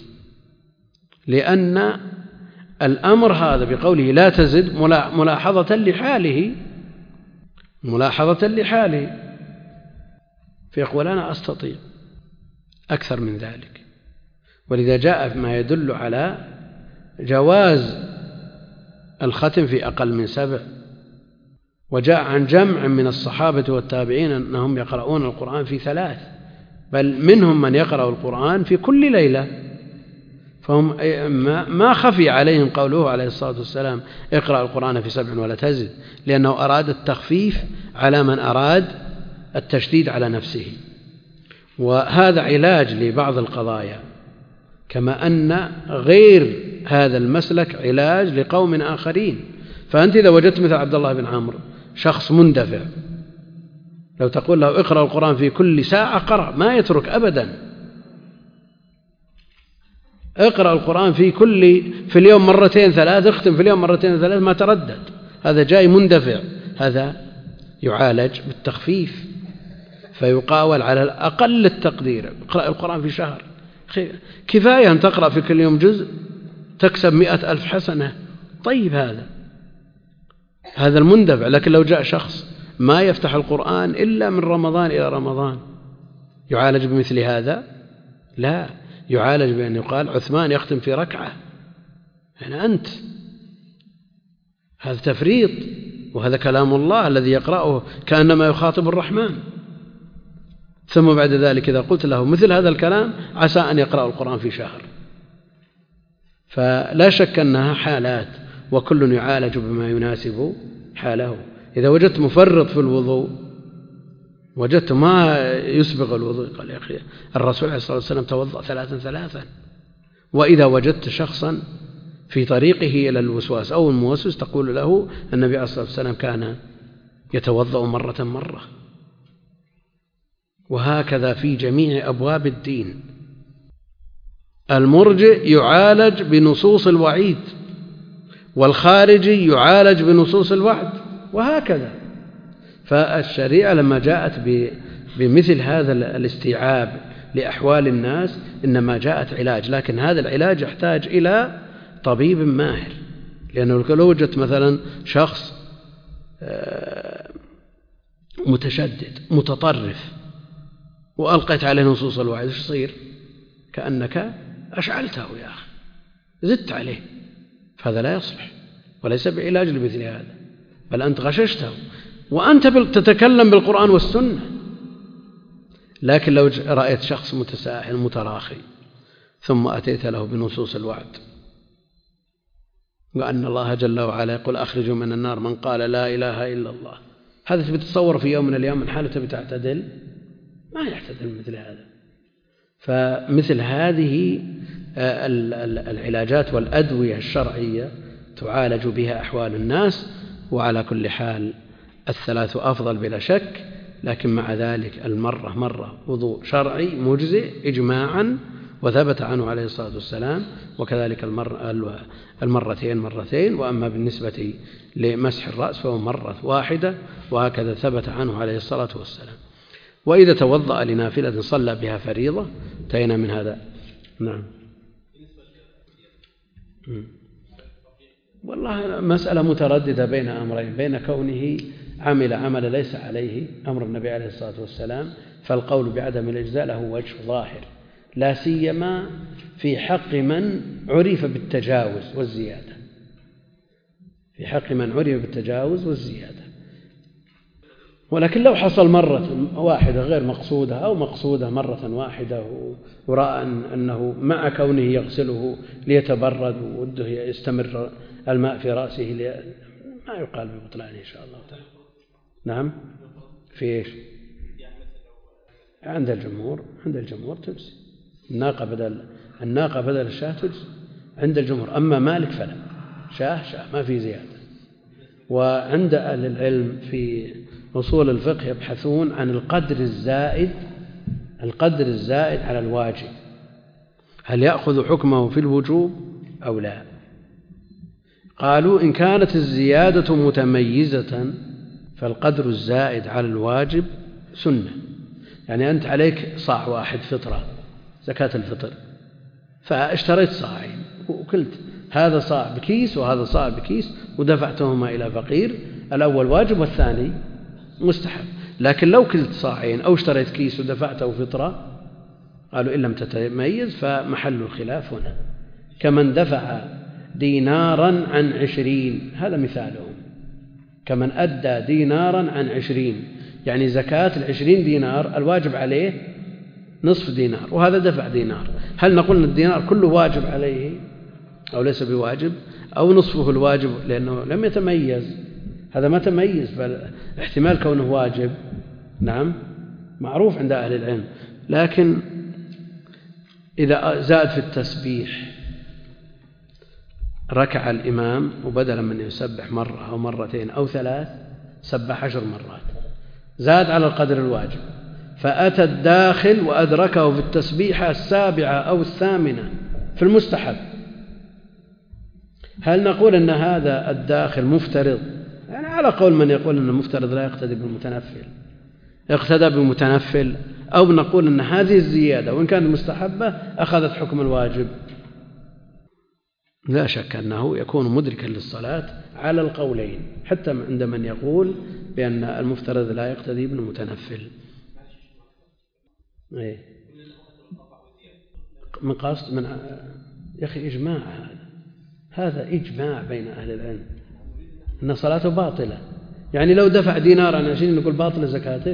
لأن الأمر هذا بقوله لا تزد ملاحظة لحاله، ملاحظة لحاله، فيقول أنا أستطيع أكثر من ذلك. ولذا جاء ما يدل على جواز الختم في أقل من سبع، وجاء عن جمع من الصحابة والتابعين أنهم يقرؤون القرآن في ثلاث، بل منهم من يقرأ القرآن في كل ليلة، فهم ما خفي عليهم قوله عليه الصلاة والسلام اقرأ القرآن في سبع ولا تزد، لأنه أراد التخفيف على من أراد التشديد على نفسه. وهذا علاج لبعض القضايا، كما أن غير هذا المسلك علاج لقوم آخرين. فأنت إذا وجدت مثل عبد الله بن عمرو شخص مندفع، لو تقول له اقرأ القرآن في كل ساعة قرأ، ما يترك أبدا، اقرأ القرآن في كل في اليوم مرتين ثلاث، اختم في اليوم مرتين ثلاث، ما تردد. هذا جاي مندفع، هذا يعالج بالتخفيف، فيقاول على الأقل التقدير. اقرأ القرآن في شهر، كفاية أن تقرأ في كل يوم جزء تكسب مئة ألف حسنة. طيب هذا هذا المندفع. لكن لو جاء شخص ما يفتح القرآن إلا من رمضان إلى رمضان، يعالج بمثل هذا؟ لا، يعالج بأن يقال عثمان يختم في ركعة. يعني أنت هذا تفريط، وهذا كلام الله الذي يقرأه كأنما يخاطب الرحمن. ثم بعد ذلك إذا قلت له مثل هذا الكلام عسى أن يقرأ القرآن في شهر. فلا شك أنها حالات، وكل يعالج بما يناسب حاله. إذا وجدت مفرط في الوضوء، وجدت ما يسبغ الوضوء، قال يا أخي الرسول عليه الصلاة والسلام توضأ ثلاثا ثلاثا. وإذا وجدت شخصا في طريقه إلى الوسواس أو الموسوس، تقول له النبي عليه الصلاة والسلام كان يتوضأ مرة مرة. وهكذا في جميع أبواب الدين. المرجئ يعالج بنصوص الوعيد، والخارجي يعالج بنصوص الوعد، وهكذا. فالشريعة لما جاءت بمثل هذا الاستيعاب لأحوال الناس إنما جاءت علاج، لكن هذا العلاج يحتاج إلى طبيب ماهر. لأنه لو وجدت مثلا شخص متشدد متطرف وألقيت عليه نصوص الوعد، ايش يصير؟ كأنك أشعلته يا أخي، زدت عليه، فهذا لا يصلح وليس بعلاج لمثل هذا، بل أنت غششته وأنت تتكلم بالقرآن والسنة. لكن لو رأيت شخص متساهل متراخي ثم أتيت له بنصوص الوعد، وأن الله جل وعلا يقول أخرجوا من النار من قال لا إله إلا الله، هذا تبي تتصور في يوم من الأيام من حاله تبي تعتدل؟ ما يعتدل مثل هذا. فمثل هذه العلاجات والأدوية الشرعية تعالج بها أحوال الناس. وعلى كل حال الثلاث أفضل بلا شك، لكن مع ذلك المرة مرة وضوء شرعي مجزئ إجماعا وثبت عنه عليه الصلاة والسلام، وكذلك المرة المرتين مرتين. وأما بالنسبة لمسح الرأس فهو مرة واحدة، وهكذا ثبت عنه عليه الصلاة والسلام. وإذا توضأ لنافلة صلى بها فريضة انتهينا من هذا. نعم. والله مسألة مترددة بين أمرين، بين كونه عمل عمل ليس عليه أمر النبي عليه الصلاة والسلام، فالقول بعدم الإجزاء له وجه ظاهر، لا سيما في حق من عرف بالتجاوز والزيادة، في حق من عرف بالتجاوز والزيادة. ولكن لو حصل مرة واحدة غير مقصودة أو مقصودة مرة واحدة ورأى أنه مع كونه يغسله ليتبرد ووده يستمر الماء في رأسه ما يقال ببطلان إن شاء الله تعالى. نعم. في إيش؟ عند الجمهور عند الجمهور تجزي الناقة بدل الناقة بدل الشاة تجزي عند الجمهور. أما مالك فلا، شاه شاه ما في زيادة. وعند أهل العلم في أصول الفقه يبحثون عن القدر الزائد القدر الزائد على الواجب، هل يأخذ حكمه في الوجوب أو لا؟ قالوا إن كانت الزيادة متميزة فالقدر الزائد على الواجب سنة. يعني أنت عليك صاع واحد فطرة زكاة الفطر، فاشتريت صاعين وكلت هذا صاع بكيس وهذا صاع بكيس ودفعتهما إلى فقير، الأول واجب والثاني مستحب. لكن لو كلت صاعين أو اشتريت كيس ودفعته فطرة، قالوا إن لم تتميز فمحل الخلاف هنا. كمن دفع دينارا عن عشرين، هذا مثالهم، كمن أدى دينارا عن عشرين، يعني زكاة العشرين دينار الواجب عليه نصف دينار وهذا دفع دينار، هل نقول أن الدينار كله واجب عليه أو ليس بواجب، أو نصفه الواجب لأنه لم يتميز؟ هذا ما تميز، فاحتمال كونه واجب نعم معروف عند أهل العلم. لكن إذا زاد في التسبيح ركع الإمام وبدلا من يسبح مرة أو مرتين أو ثلاث سبح عشر مرات، زاد على القدر الواجب، فأتى الداخل وأدركه في التسبيحة السابعة أو الثامنة في المستحب، هل نقول أن هذا الداخل مفترض؟ يعني على قول من يقول أن المفترض لا يقتدي بالمتنفل اقتدى بالمتنفل، أو نقول أن هذه الزيادة وإن كانت مستحبة أخذت حكم الواجب؟ لا شك أنه يكون مدركا للصلاة على القولين، حتى عند من يقول بأن المفترض لا يقتدي بالمتنفل. إيه؟ من قصد من يا أخي إجماع، هذا هذا إجماع بين أهل العلم أن صلاته باطلة. يعني لو دفع دينار عن عشرين نقول باطلة زكاتك؟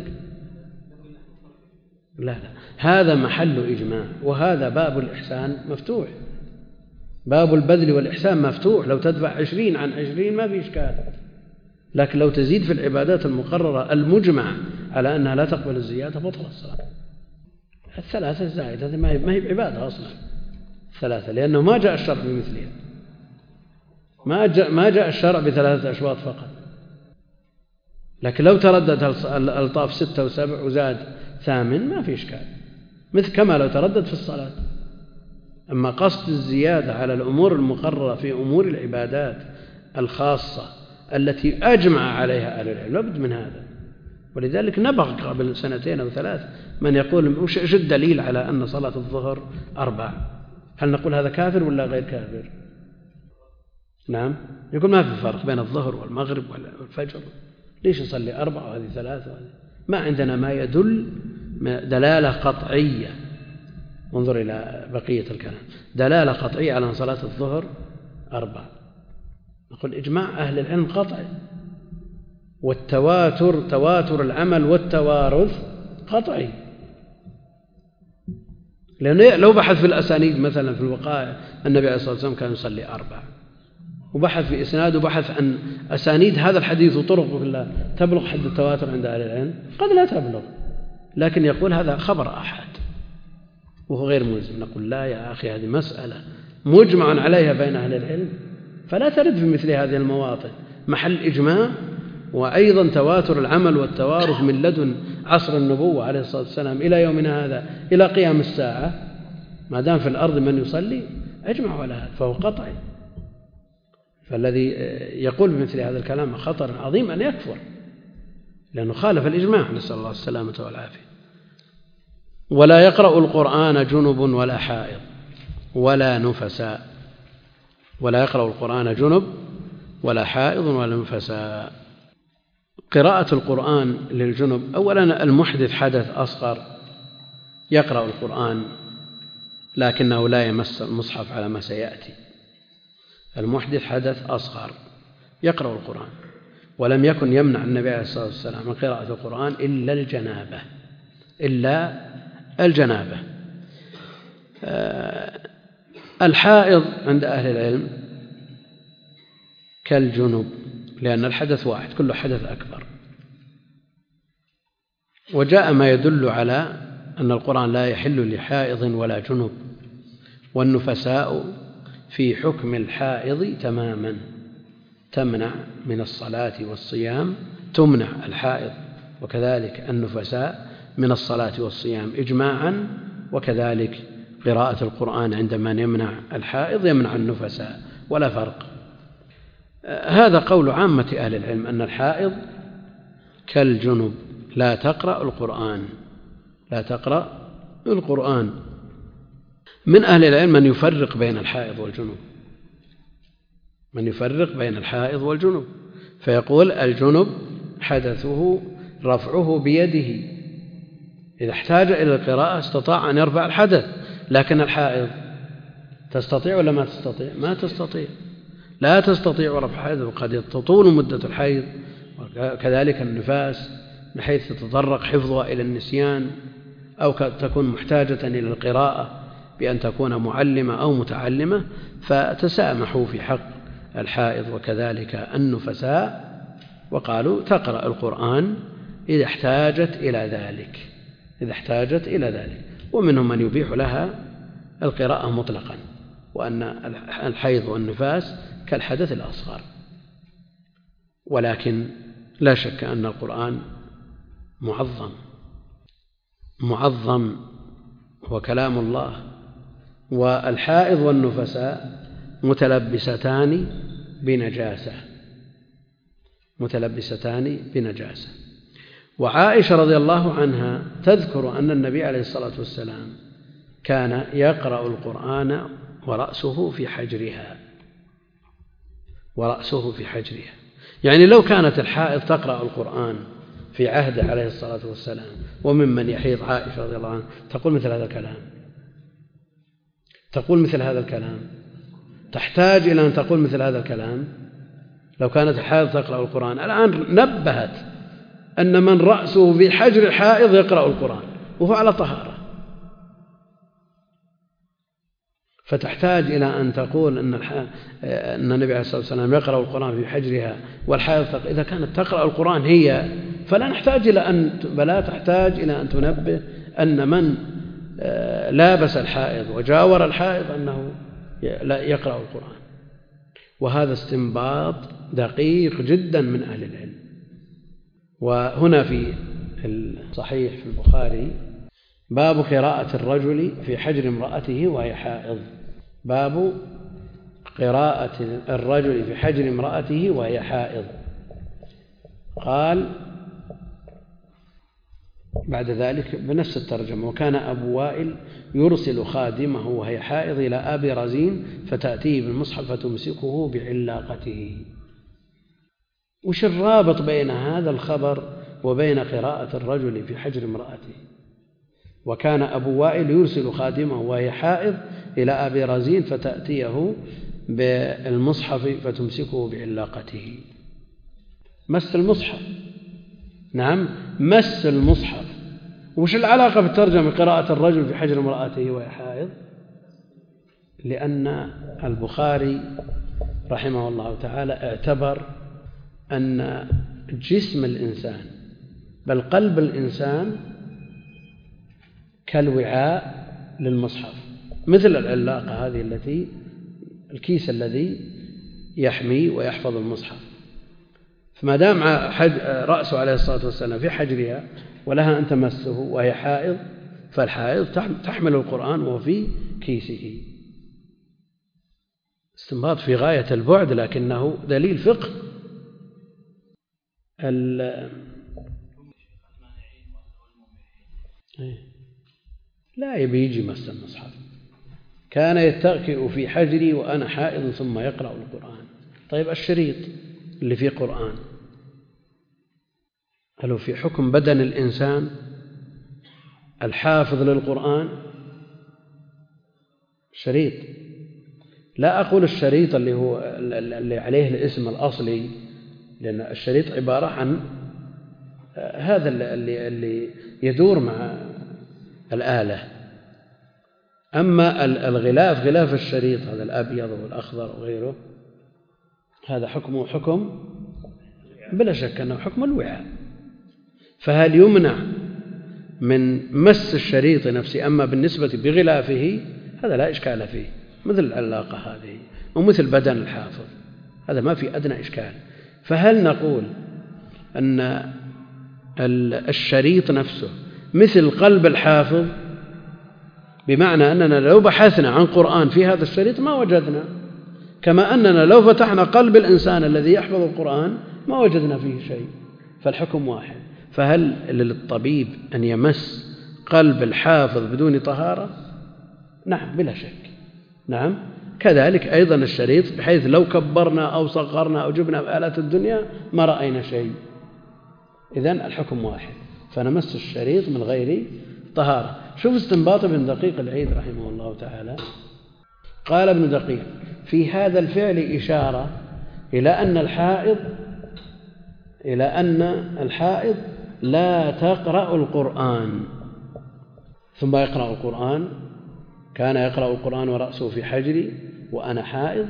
لا لا، هذا محل إجماع، وهذا باب الإحسان مفتوح، باب البذل والإحسان مفتوح. لو تدفع عشرين عن عشرين ما في إشكال، لكن لو تزيد في العبادات المقررة المجمع على أنها لا تقبل الزيادة بطل الصلاة. الثلاثة الزائدة هذه ما هي بعبادة أصلا، الثلاثة، لأنه ما جاء الشرع بمثلها، ما جاء, ما جاء الشرع بثلاثة أشواط فقط. لكن لو تردد الألطاف ستة وسبع وزاد ثامن ما في إشكال، مثل كما لو تردد في الصلاة. أما قصد الزيادة على الأمور المقررة في أمور العبادات الخاصة التي أجمع عليها أهل العلم لابد من هذا. ولذلك نبغ قبل سنتين أو ثلاث من يقول وش الدليل على أن صلاة الظهر أربع؟ هل نقول هذا كافر ولا غير كافر؟ نعم، يقول ما في فرق بين الظهر والمغرب والفجر، ليش يصلي أربع وهذه ثلاثة وهذه؟ ما عندنا ما يدل دلالة قطعية. انظر إلى بقية الكلام، دلالة قطعية على أن صلاة الظهر أربع. نقول إجماع أهل العلم قطعي، والتواتر تواتر العمل والتوارث قطعي. لأنه لو بحث في الأسانيد مثلا في الوقائع النبي عليه الصلاة والسلام كان يصلي أربع، وبحث في إسناد وبحث عن أسانيد هذا الحديث وطرقه كلها تبلغ حد التواتر عند أهل العلم؟ قد لا تبلغ، لكن يقول هذا خبر أحد وهو غير ملزم. نقول لا يا أخي، هذه مسألة مجمع عليها بين أهل العلم، فلا ترد في مثل هذه المواطن، محل إجماع، وأيضا تواتر العمل والتوارث من لدن عصر النبوة عليه الصلاة والسلام إلى يومنا هذا إلى قيام الساعة، ما دام في الأرض من يصلي أجمع على هذا فهو قطعي. فالذي يقول بمثل هذا الكلام خطر عظيم أن يكفر، لأنه خالف الإجماع، نسأل الله السلامة والعافية. ولا يقرأ القرآن جنب ولا حائض ولا نفساء، ولا يقرأ القرآن جنب ولا حائض ولا نفساء. قراءة القرآن للجنب، أولا المحدث حدث أصغر يقرأ القرآن لكنه لا يمس المصحف على ما سيأتي. المحدث حدث أصغر يقرأ القرآن، ولم يكن يمنع النبي عليه الصلاة والسلام من قراءة القرآن إلا الجنابة إلا الجنابة. الحائض عند أهل العلم كالجنب، لأن الحدث واحد، كله حدث أكبر. وجاء ما يدل على أن القرآن لا يحل لحائض ولا جنب، والنفساء في حكم الحائض تماما، تمنع من الصلاة والصيام، تمنع الحائض وكذلك النفساء من الصلاة والصيام إجماعا، وكذلك قراءة القرآن عندما يمنع الحائض يمنع النفساء، ولا فرق. هذا قول عامة أهل العلم أن الحائض كالجنب لا تقرأ القرآن لا تقرأ القرآن. من أهل العلم من يفرق بين الحائض والجنب من يفرق بين الحائض والجنب فيقول الجنب حدثه رفعه بيده، إذا احتاج إلى القراءة استطاع أن يرفع الحدث، لكن الحائض تستطيع ولا ما تستطيع؟ ما تستطيع، لا تستطيع رفع الحدث، وقد تطول مدة الحيض، وكذلك النفاس بحيث تتطرق حفظها إلى النسيان، أو تكون محتاجة إلى القراءة بأن تكون معلمة أو متعلمة، فتسامحوا في حق الحائض وكذلك النفساء، وقالوا تقرأ القرآن إذا احتاجت إلى ذلك إذا احتاجت إلى ذلك ومنهم من يبيح لها القراءة مطلقا، وأن الحيض والنفاس كالحدث الأصغر. ولكن لا شك أن القرآن معظم معظم هو كلام الله، والحائض والنفساء متلبستان بنجاسة متلبستان بنجاسة وعائشة رضي الله عنها تذكر أن النبي عليه الصلاة والسلام كان يقرأ القرآن ورأسه في حجرها ورأسه في حجرها يعني لو كانت الحائض تقرأ القرآن في عهده عليه الصلاة والسلام وممن يحيض عائشة رضي الله عنها تقول مثل هذا الكلام تقول مثل هذا الكلام تحتاج إلى أن تقول مثل هذا الكلام لو كانت الحائض تقرأ القرآن. الآن نبهت أن من رأسه في حجر الحائض يقرأ القرآن وهو على طهارة، فتحتاج إلى أن تقول أن, أن النبي عليه الصلاة والسلام يقرأ القرآن في حجرها والحائض تق... إذا كانت تقرأ القرآن هي فلا نحتاج إلى أن فلا تحتاج إلى أن تنبه أن من لابس الحائض وجاور الحائض أنه لا يقرأ القرآن. وهذا استنباط دقيق جدا من أهل العلم. وهنا في الصحيح في البخاري باب قراءة الرجل في حجر امرأته وهي حائض باب قراءة الرجل في حجر امرأته وهي حائض. قال بعد ذلك بنفس الترجمة وكان أبو وائل يرسل خادمه وهي حائض إلى أبي رزين فتأتيه بالمصحف فتمسكه بعلاقته. وش الرابط بين هذا الخبر وبين قراءة الرجل في حجر امرأته؟ وكان أبو وائل يرسل خادمه وهي حائض إلى أبي رزين فتأتيه بالمصحف فتمسكه بعلاقته. مس المصحف، نعم مس المصحف. وش العلاقة بالترجمة قراءة الرجل في حجر امرأته وهي حائض؟ لأن البخاري رحمه الله تعالى اعتبر أن جسم الإنسان بل قلب الإنسان كالوعاء للمصحف، مثل العلاقة هذه التي الكيس الذي يحمي ويحفظ المصحف. فما دام رأسه عليه الصلاة والسلام في حجرها ولها أن تمسه وهي حائض فالحائض تحمل القرآن وهو في كيسه. استنباط في غاية البعد لكنه دليل فقه. لا يبي يجي مس المصحف. كان يتكئ في حجري وأنا حائض ثم يقرأ القرآن. طيب الشريط اللي فيه قرآن هل هو في حكم بدن الإنسان الحافظ للقرآن شريط، لا أقول الشريط اللي هو اللي عليه الاسم الأصلي، لأن الشريط عبارة عن هذا اللي اللي يدور مع الآلة. أما الغلاف غلاف الشريط هذا الأبيض والأخضر وغيره هذا حكمه حكم بلا شك أنه حكم الوعاء. فهل يمنع من مس الشريط نفسه؟ أما بالنسبة بغلافه هذا لا إشكال فيه، مثل العلاقة هذه ومثل بدن الحافظ، هذا ما في أدنى إشكال. فهل نقول أن الشريط نفسه مثل قلب الحافظ، بمعنى أننا لو بحثنا عن قرآن في هذا الشريط ما وجدنا، كما أننا لو فتحنا قلب الإنسان الذي يحفظ القرآن ما وجدنا فيه شيء، فالحكم واحد. فهل للطبيب أن يمس قلب الحافظ بدون طهارة؟ نعم بلا شك، نعم. كذلك أيضا الشريط، بحيث لو كبرنا أو صغرنا أو جبنا بآلات الدنيا ما رأينا شيء. إذن الحكم واحد، فنمس الشريط من غير طهارة. شوف استنباط ابن دقيق العيد رحمه الله تعالى. قال ابن دقيق: في هذا الفعل إشارة إلى أن الحائض إلى أن الحائض لا تقرأ القرآن. ثم يقرأ القرآن، كان يقرأ القرآن ورأسه في حجري وأنا حائض.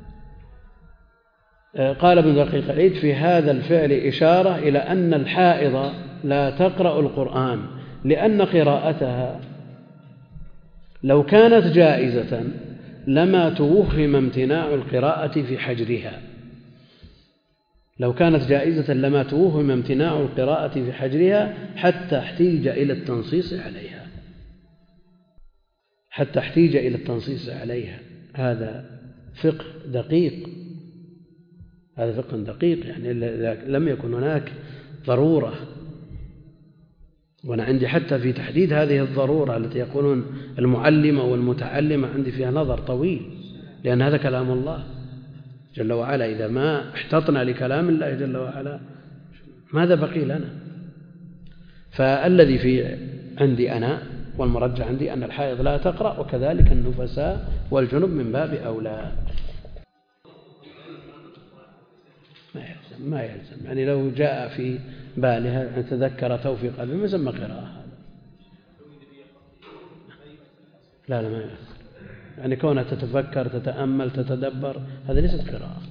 قال ابن دقيق العيد: في هذا الفعل إشارة إلى أن الحائض لا تقرأ القرآن، لأن قراءتها لو كانت جائزة لما توهم امتناع القراءة في حجرها. لو كانت جائزة لما توهم امتناع القراءة في حجرها حتى احتيج إلى التنصيص عليها حتى احتيج إلى التنصيص عليها هذا فقه دقيق، هذا فقه دقيق، يعني لم يكن هناك ضرورة. وأنا عندي حتى في تحديد هذه الضرورة التي يقولون المعلمة والمتعلمة عندي فيها نظر طويل، لأن هذا كلام الله جل وعلا. إذا ما احتطنا لكلام الله جل وعلا ماذا بقي لنا؟ فالذي في عندي أنا والمرجح عندي أن الحائض لا تقرأ، وكذلك النفساء والجنب من باب أولى. ما يلزم ما يلزم يعني لو جاء في بالها أن تذكر توفيق قلبه ما يسمى قراءة هذا. لا لا ما يلزم، يعني كونها تتفكر تتأمل تتدبر هذا ليست قراءة.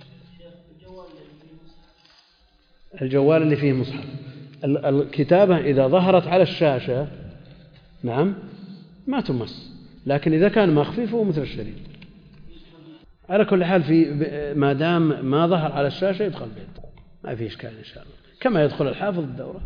الجوال اللي فيه مصحف، الكتابة إذا ظهرت على الشاشة نعم ما تمس، لكن إذا كان مخفي فهو مثل الشريط. على كل حال في ما دام ما ظهر على الشاشة يدخل بيت، ما في إشكال إن شاء الله، كما يدخل الحافظ الدورة.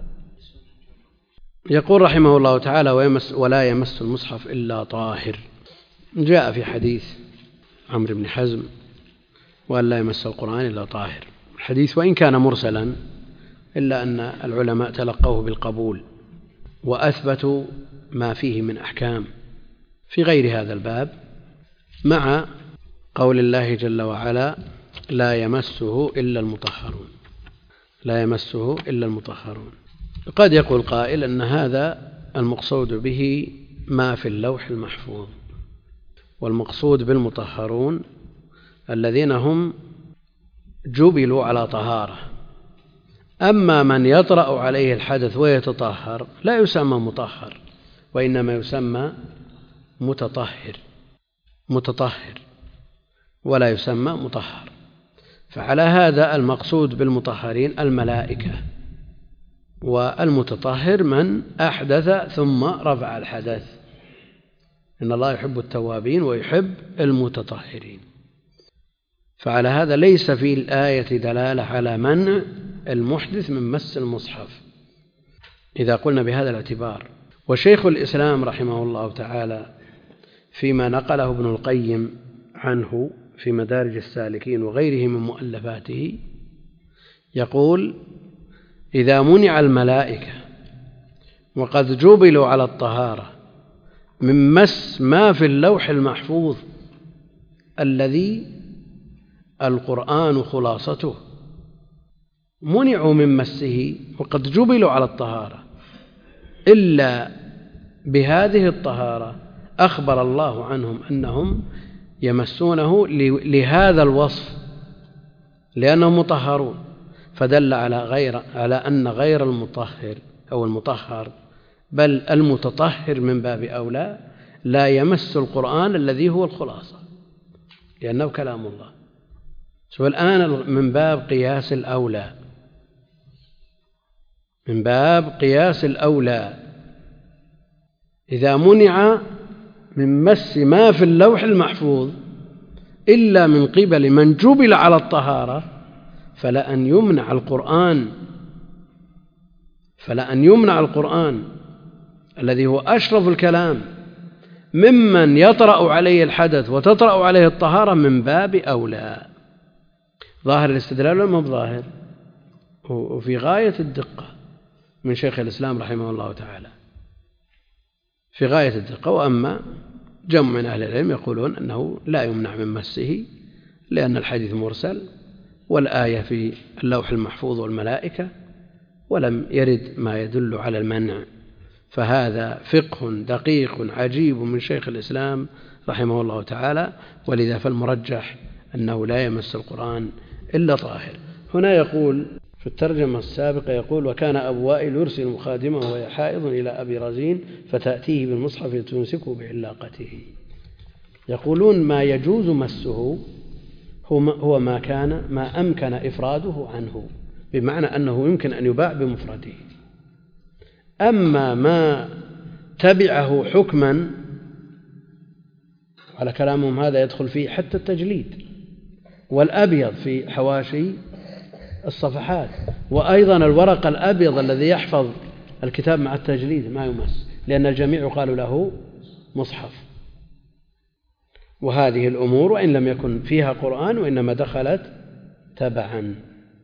يقول رحمه الله تعالى: ويمس ولا يمس المصحف إلا طاهر. جاء في حديث عمرو بن حزم: وأن لا يمس القرآن إلا طاهر. الحديث وإن كان مرسلا إلا أن العلماء تلقوه بالقبول وأثبتوا ما فيه من أحكام في غير هذا الباب، مع قول الله جل وعلا: لا يمسه إلا المطهرون لا يمسه إلا المطهرون. قد يقول قائل أن هذا المقصود به ما في اللوح المحفوظ، والمقصود بالمطهرون الذين هم جبلوا على طهارة. أما من يطرأ عليه الحدث ويتطهر لا يسمى مطهر، وإنما يسمى متطهر متطهر ولا يسمى مطهر. فعلى هذا المقصود بالمطهرين الملائكة، والمتطهر من أحدث ثم رفع الحدث. إن الله يحب التوابين ويحب المتطهرين. فعلى هذا ليس في الآية دلالة على منع المحدث من مس المصحف إذا قلنا بهذا الاعتبار. وشيخ الإسلام رحمه الله تعالى فيما نقله ابن القيم عنه في مدارج السالكين وغيره من مؤلفاته يقول: إذا منع الملائكة وقد جبلوا على الطهارة من مس ما في اللوح المحفوظ الذي القرآن خلاصته، منعوا من مسه وقد جبلوا على الطهارة إلا بهذه الطهارة أخبر الله عنهم أنهم يمسونه لهذا الوصف لأنهم مطهرون، فدل على غير على أن غير المطهر أو المطهر بل المتطهر من باب أولى لا يمس القرآن الذي هو الخلاصة لأنه كلام الله. والآن من باب قياس الأولى من باب قياس الأولى إذا منع من مس ما في اللوح المحفوظ إلا من قبل من جبل على الطهارة فلأن يمنع القرآن فلأن يمنع القرآن الذي هو أشرف الكلام ممن يطرأ عليه الحدث وتطرأ عليه الطهارة من باب أولى. ظاهر الاستدلال ولا مو ظاهر؟ وفي غاية الدقة من شيخ الإسلام رحمه الله تعالى، في غاية الدقة. وأما جمع من أهل العلم يقولون أنه لا يمنع من مسه لأن الحديث مرسل والآية في اللوح المحفوظ والملائكة ولم يرد ما يدل على المنع. فهذا فقه دقيق عجيب من شيخ الإسلام رحمه الله تعالى، ولذا فالمرجح أنه لا يمس القرآن إلا طاهر. هنا يقول في الترجمة السابقة يقول: وكان أبو وائل يرسل خادمه وهي حائض إلى أبي رزين فتأتيه بالمصحف تمسكه بعلاقته. يقولون ما يجوز مسه هو ما كان ما أمكن إفراده عنه، بمعنى أنه يمكن أن يباع بمفرده. أما ما تبعه حكما على كلامهم هذا يدخل فيه حتى التجليد والأبيض في حواشي الصفحات، وأيضا الورق الأبيض الذي يحفظ الكتاب مع التجليد ما يمس لأن الجميع يقال له مصحف. وهذه الأمور وإن لم يكن فيها قرآن وإنما دخلت تبعا.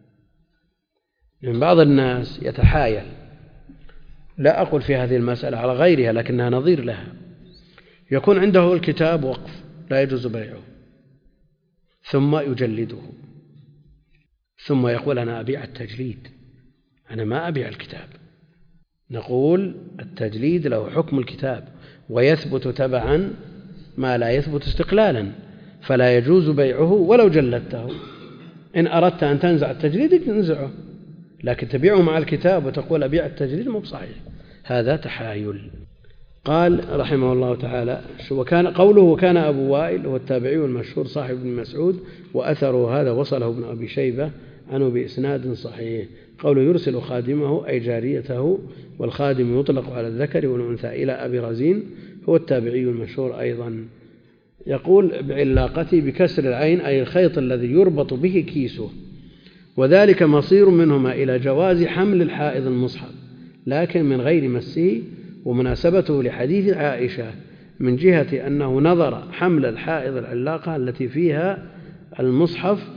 من بعض الناس يتحايل، لا أقول في هذه المسألة على غيرها لكنها نظير لها، يكون عنده الكتاب وقف لا يجوز بيعه ثم يجلده ثم يقول أنا أبيع التجليد، أنا ما أبيع الكتاب. نقول التجليد له حكم الكتاب ويثبت تبعا ما لا يثبت استقلالا، فلا يجوز بيعه ولو جلدته. إن أردت أن تنزع التجليد تنزعه، لكن تبيعه مع الكتاب وتقول أبيع التجليد مو صحيح، هذا تحايل. قال رحمه الله تعالى: وكان قوله وكان أبو وائل هو التابعي المشهور صاحب ابن مسعود، وأثره هذا وصله ابن أبي شيبة عنه بإسناد صحيح. قوله يرسل خادمه أي جاريته، والخادم يطلق على الذكر والأنثى، إلى أبي رزين هو التابعي المشهور أيضا. يقول بعلاقته بكسر العين أي الخيط الذي يربط به كيسه، وذلك مصير منهما إلى جواز حمل الحائض المصحف لكن من غير مسه، ومناسبته لحديث عائشة من جهة أنه نظر حمل الحائض العلاقة التي فيها المصحف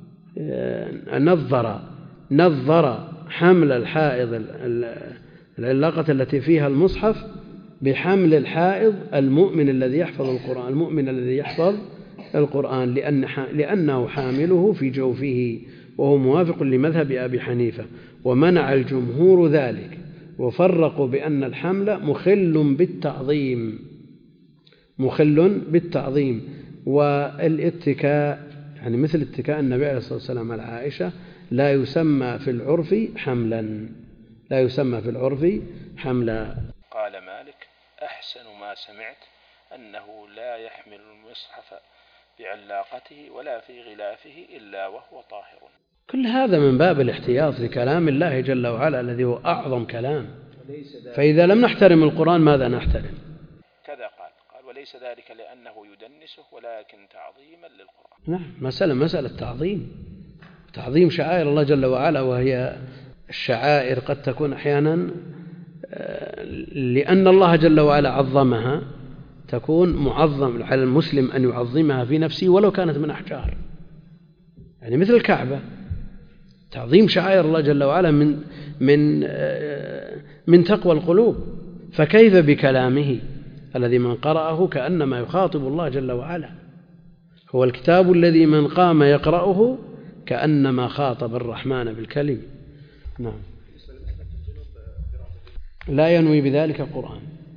نظر نظر حمل الحائض العلاقة التي فيها المصحف بحمل الحائض المؤمن الذي يحفظ القرآن المؤمن الذي يحفظ القرآن لأن لأنه حامله في جوفه، وهو موافق لمذهب أبي حنيفة. ومنع الجمهور ذلك وفرقوا بأن الحمل مخل بالتعظيم مخل بالتعظيم والاتكاء، يعني مثل اتكاء النبي عليه الصلاة والسلام على عائشة لا يسمى في العرف حملا لا يسمى في العرف حملا. قال مالك: أحسن ما سمعت أنه لا يحمل المصحف بعلاقته ولا في غلافه إلا وهو طاهر. كل هذا من باب الاحتياط لكلام الله جل وعلا الذي هو أعظم كلام، فإذا لم نحترم القرآن ماذا نحترم؟ كذا قال قال وليس ذلك لأنه يدنسه ولكن تعظيما للقرآن. نعم، مسألة مسألة تعظيم تعظيم شعائر الله جل وعلا، وهي الشعائر قد تكون أحيانا لأن الله جل وعلا عظمها تكون معظم على المسلم أن يعظمها في نفسه ولو كانت من أحجار، يعني مثل الكعبة. تعظيم شعائر الله جل وعلا من من من تقوى القلوب، فكيف بكلامه الذي من قرأه كأنما يخاطب الله جل وعلا؟ هو الكتاب الذي من قام يقرأه كأنما خاطب الرحمن بالكلم. نعم، لا ينوي بذلك القرآن.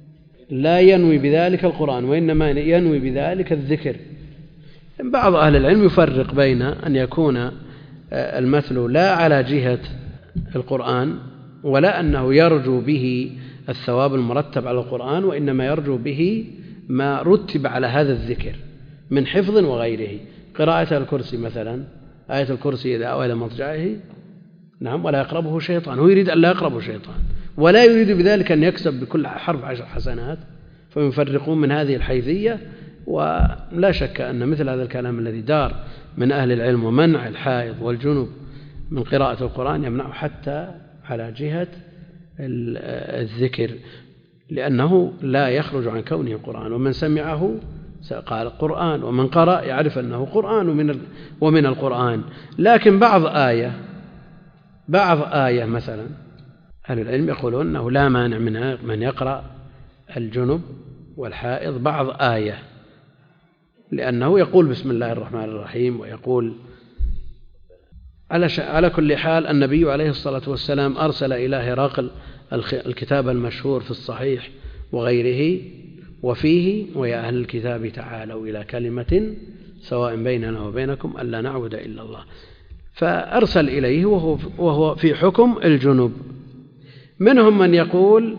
لا ينوي بذلك القرآن وإنما ينوي بذلك الذكر. بعض أهل العلم يفرق بين أن يكون المثل لا على جهة القرآن ولا أنه يرجو به الثواب المرتب على القرآن، وإنما يرجو به ما رتب على هذا الذكر من حفظ وغيره. قراءة الكرسي مثلا، آية الكرسي إذا أوى إلى مضجعه نعم ولا يقربه شيطان، هو يريد أن لا يقربه شيطان ولا يريد بذلك أن يكسب بكل حرف عشر حسنات، فيفرقون من هذه الحيثية. ولا شك أن مثل هذا الكلام الذي دار من أهل العلم ومنع الحائض والجنب من قراءة القرآن يمنع حتى على جهة الذكر، لأنه لا يخرج عن كونه قرآن، ومن سمعه قال قرآن، ومن قرأ يعرف أنه قرآن ومن ومن القرآن. لكن بعض آية بعض آية مثلا أهل العلم يقولون أنه لا مانع من من يقرأ الجنب والحائض بعض آية، لأنه يقول بسم الله الرحمن الرحيم ويقول على على كل حال. النبي عليه الصلاة والسلام أرسل إلى هرقل الكتاب المشهور في الصحيح وغيره وفيه: ويا أهل الكتاب تعالوا إلى كلمة سواء بيننا وبينكم ألا نعبد إلا الله. فأرسل إليه وهو, وهو في حكم الجنوب. منهم من يقول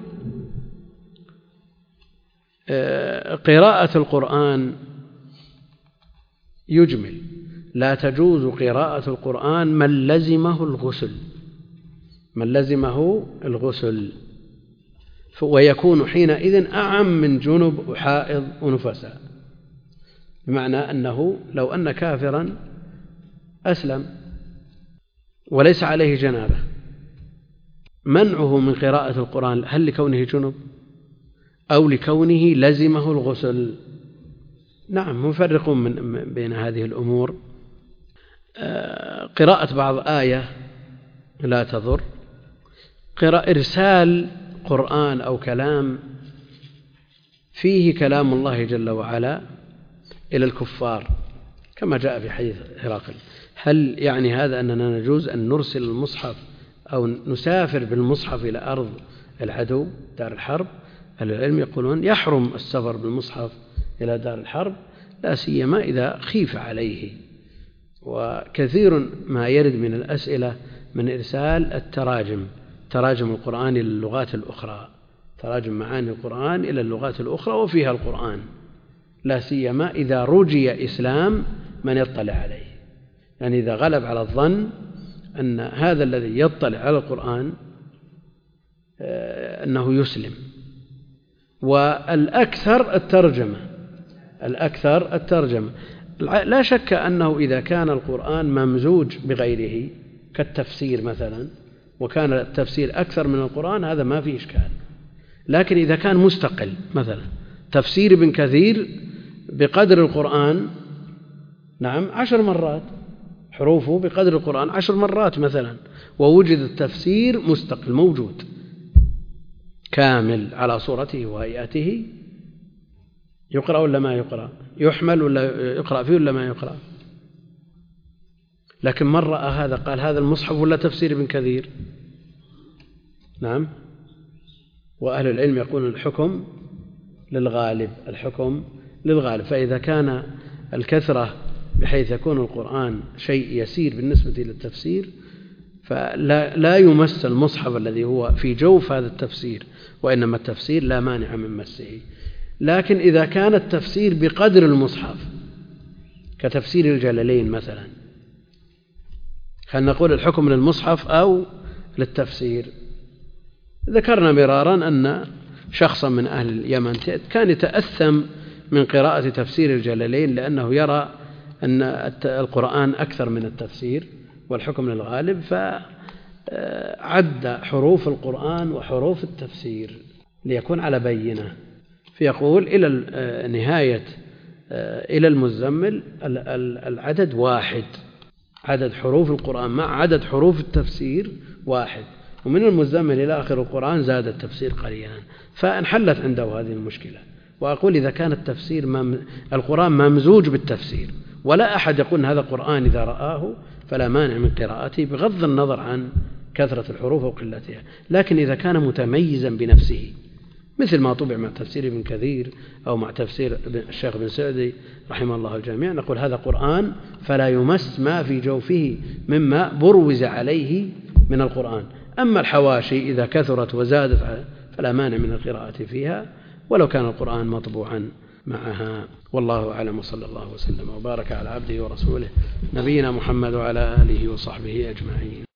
قراءة القرآن يجمل، لا تجوز قراءة القرآن من لزمه الغسل من لزمه الغسل ويكون حينئذ أعم من جنب وحائض ونفساء، بمعنى أنه لو أن كافرا أسلم وليس عليه جنابة، منعه من قراءة القرآن هل لكونه جنب أو لكونه لزمه الغسل؟ نعم، مفرقون من بين هذه الأمور. قراءة بعض آية لا تضر. قراءة إرسال قرآن أو كلام فيه كلام الله جل وعلا إلى الكفار كما جاء في حديث هرقل، هل يعني هذا أننا نجوز أن نرسل المصحف أو نسافر بالمصحف إلى أرض العدو دار الحرب؟ أهل العلم يقولون يحرم السفر بالمصحف إلى دار الحرب، لا سيما إذا خيف عليه. وكثير ما يرد من الأسئلة من إرسال التراجم تراجم القرآن إلى اللغات الأخرى، تراجم معاني القرآن إلى اللغات الأخرى وفيها القرآن، لا سيما إذا رجي إسلام من يطلع عليه، يعني إذا غلب على الظن أن هذا الذي يطلع على القرآن أنه يسلم. والأكثر الترجمة الأكثر الترجمة لا شك أنه إذا كان القرآن ممزوج بغيره كالتفسير مثلا، وكان التفسير أكثر من القرآن، هذا ما فيه إشكال. لكن إذا كان مستقل مثلا تفسير ابن كثير بقدر القرآن نعم عشر مرات، حروفه بقدر القرآن عشر مرات مثلا، ووجد التفسير مستقل موجود كامل على صورته وهيئته، يقرأ ولا ما يقرأ؟ يحمل ولا يقرأ فيه ولا ما يقرأ؟ لكن من رأى هذا قال هذا المصحف ولا تفسير ابن كثير؟ نعم. وأهل العلم يقولون الحكم للغالب الحكم للغالب فإذا كان الكثرة بحيث يكون القرآن شيء يسير بالنسبة للتفسير فلا لا يمس المصحف الذي هو في جوف هذا التفسير، وإنما التفسير لا مانع من مسه. لكن إذا كان التفسير بقدر المصحف كتفسير الجلالين مثلا، خلينا نقول الحكم للمصحف أو للتفسير. ذكرنا مرارا أن شخصا من أهل اليمن كان يتأثم من قراءة تفسير الجلالين لأنه يرى أن القرآن أكثر من التفسير والحكم للغالب، فعد حروف القرآن وحروف التفسير ليكون على بينة، فيقول إلى نهاية إلى المزمل العدد واحد، عدد حروف القرآن مع عدد حروف التفسير واحد، ومن المزمل إلى آخر القرآن زاد التفسير قليلا، فانحلت عنده هذه المشكلة. وأقول إذا كان التفسير مم... القرآن ممزوج بالتفسير ولا أحد يقول أن هذا قرآن إذا رآه فلا مانع من قراءته بغض النظر عن كثرة الحروف وقلتها، لكن إذا كان متميزا بنفسه مثل ما طبع مع تفسير ابن كثير أو مع تفسير الشيخ بن سعدي رحمه الله الجميع، نقول هذا قرآن فلا يمس ما في جوفه مما بروز عليه من القرآن. أما الحواشي إذا كثرت وزادت فلا مانع من القراءة فيها ولو كان القرآن مطبوعا معها. والله أعلم، وصلى الله وسلم وبارك على عبده ورسوله نبينا محمد وعلى آله وصحبه أجمعين.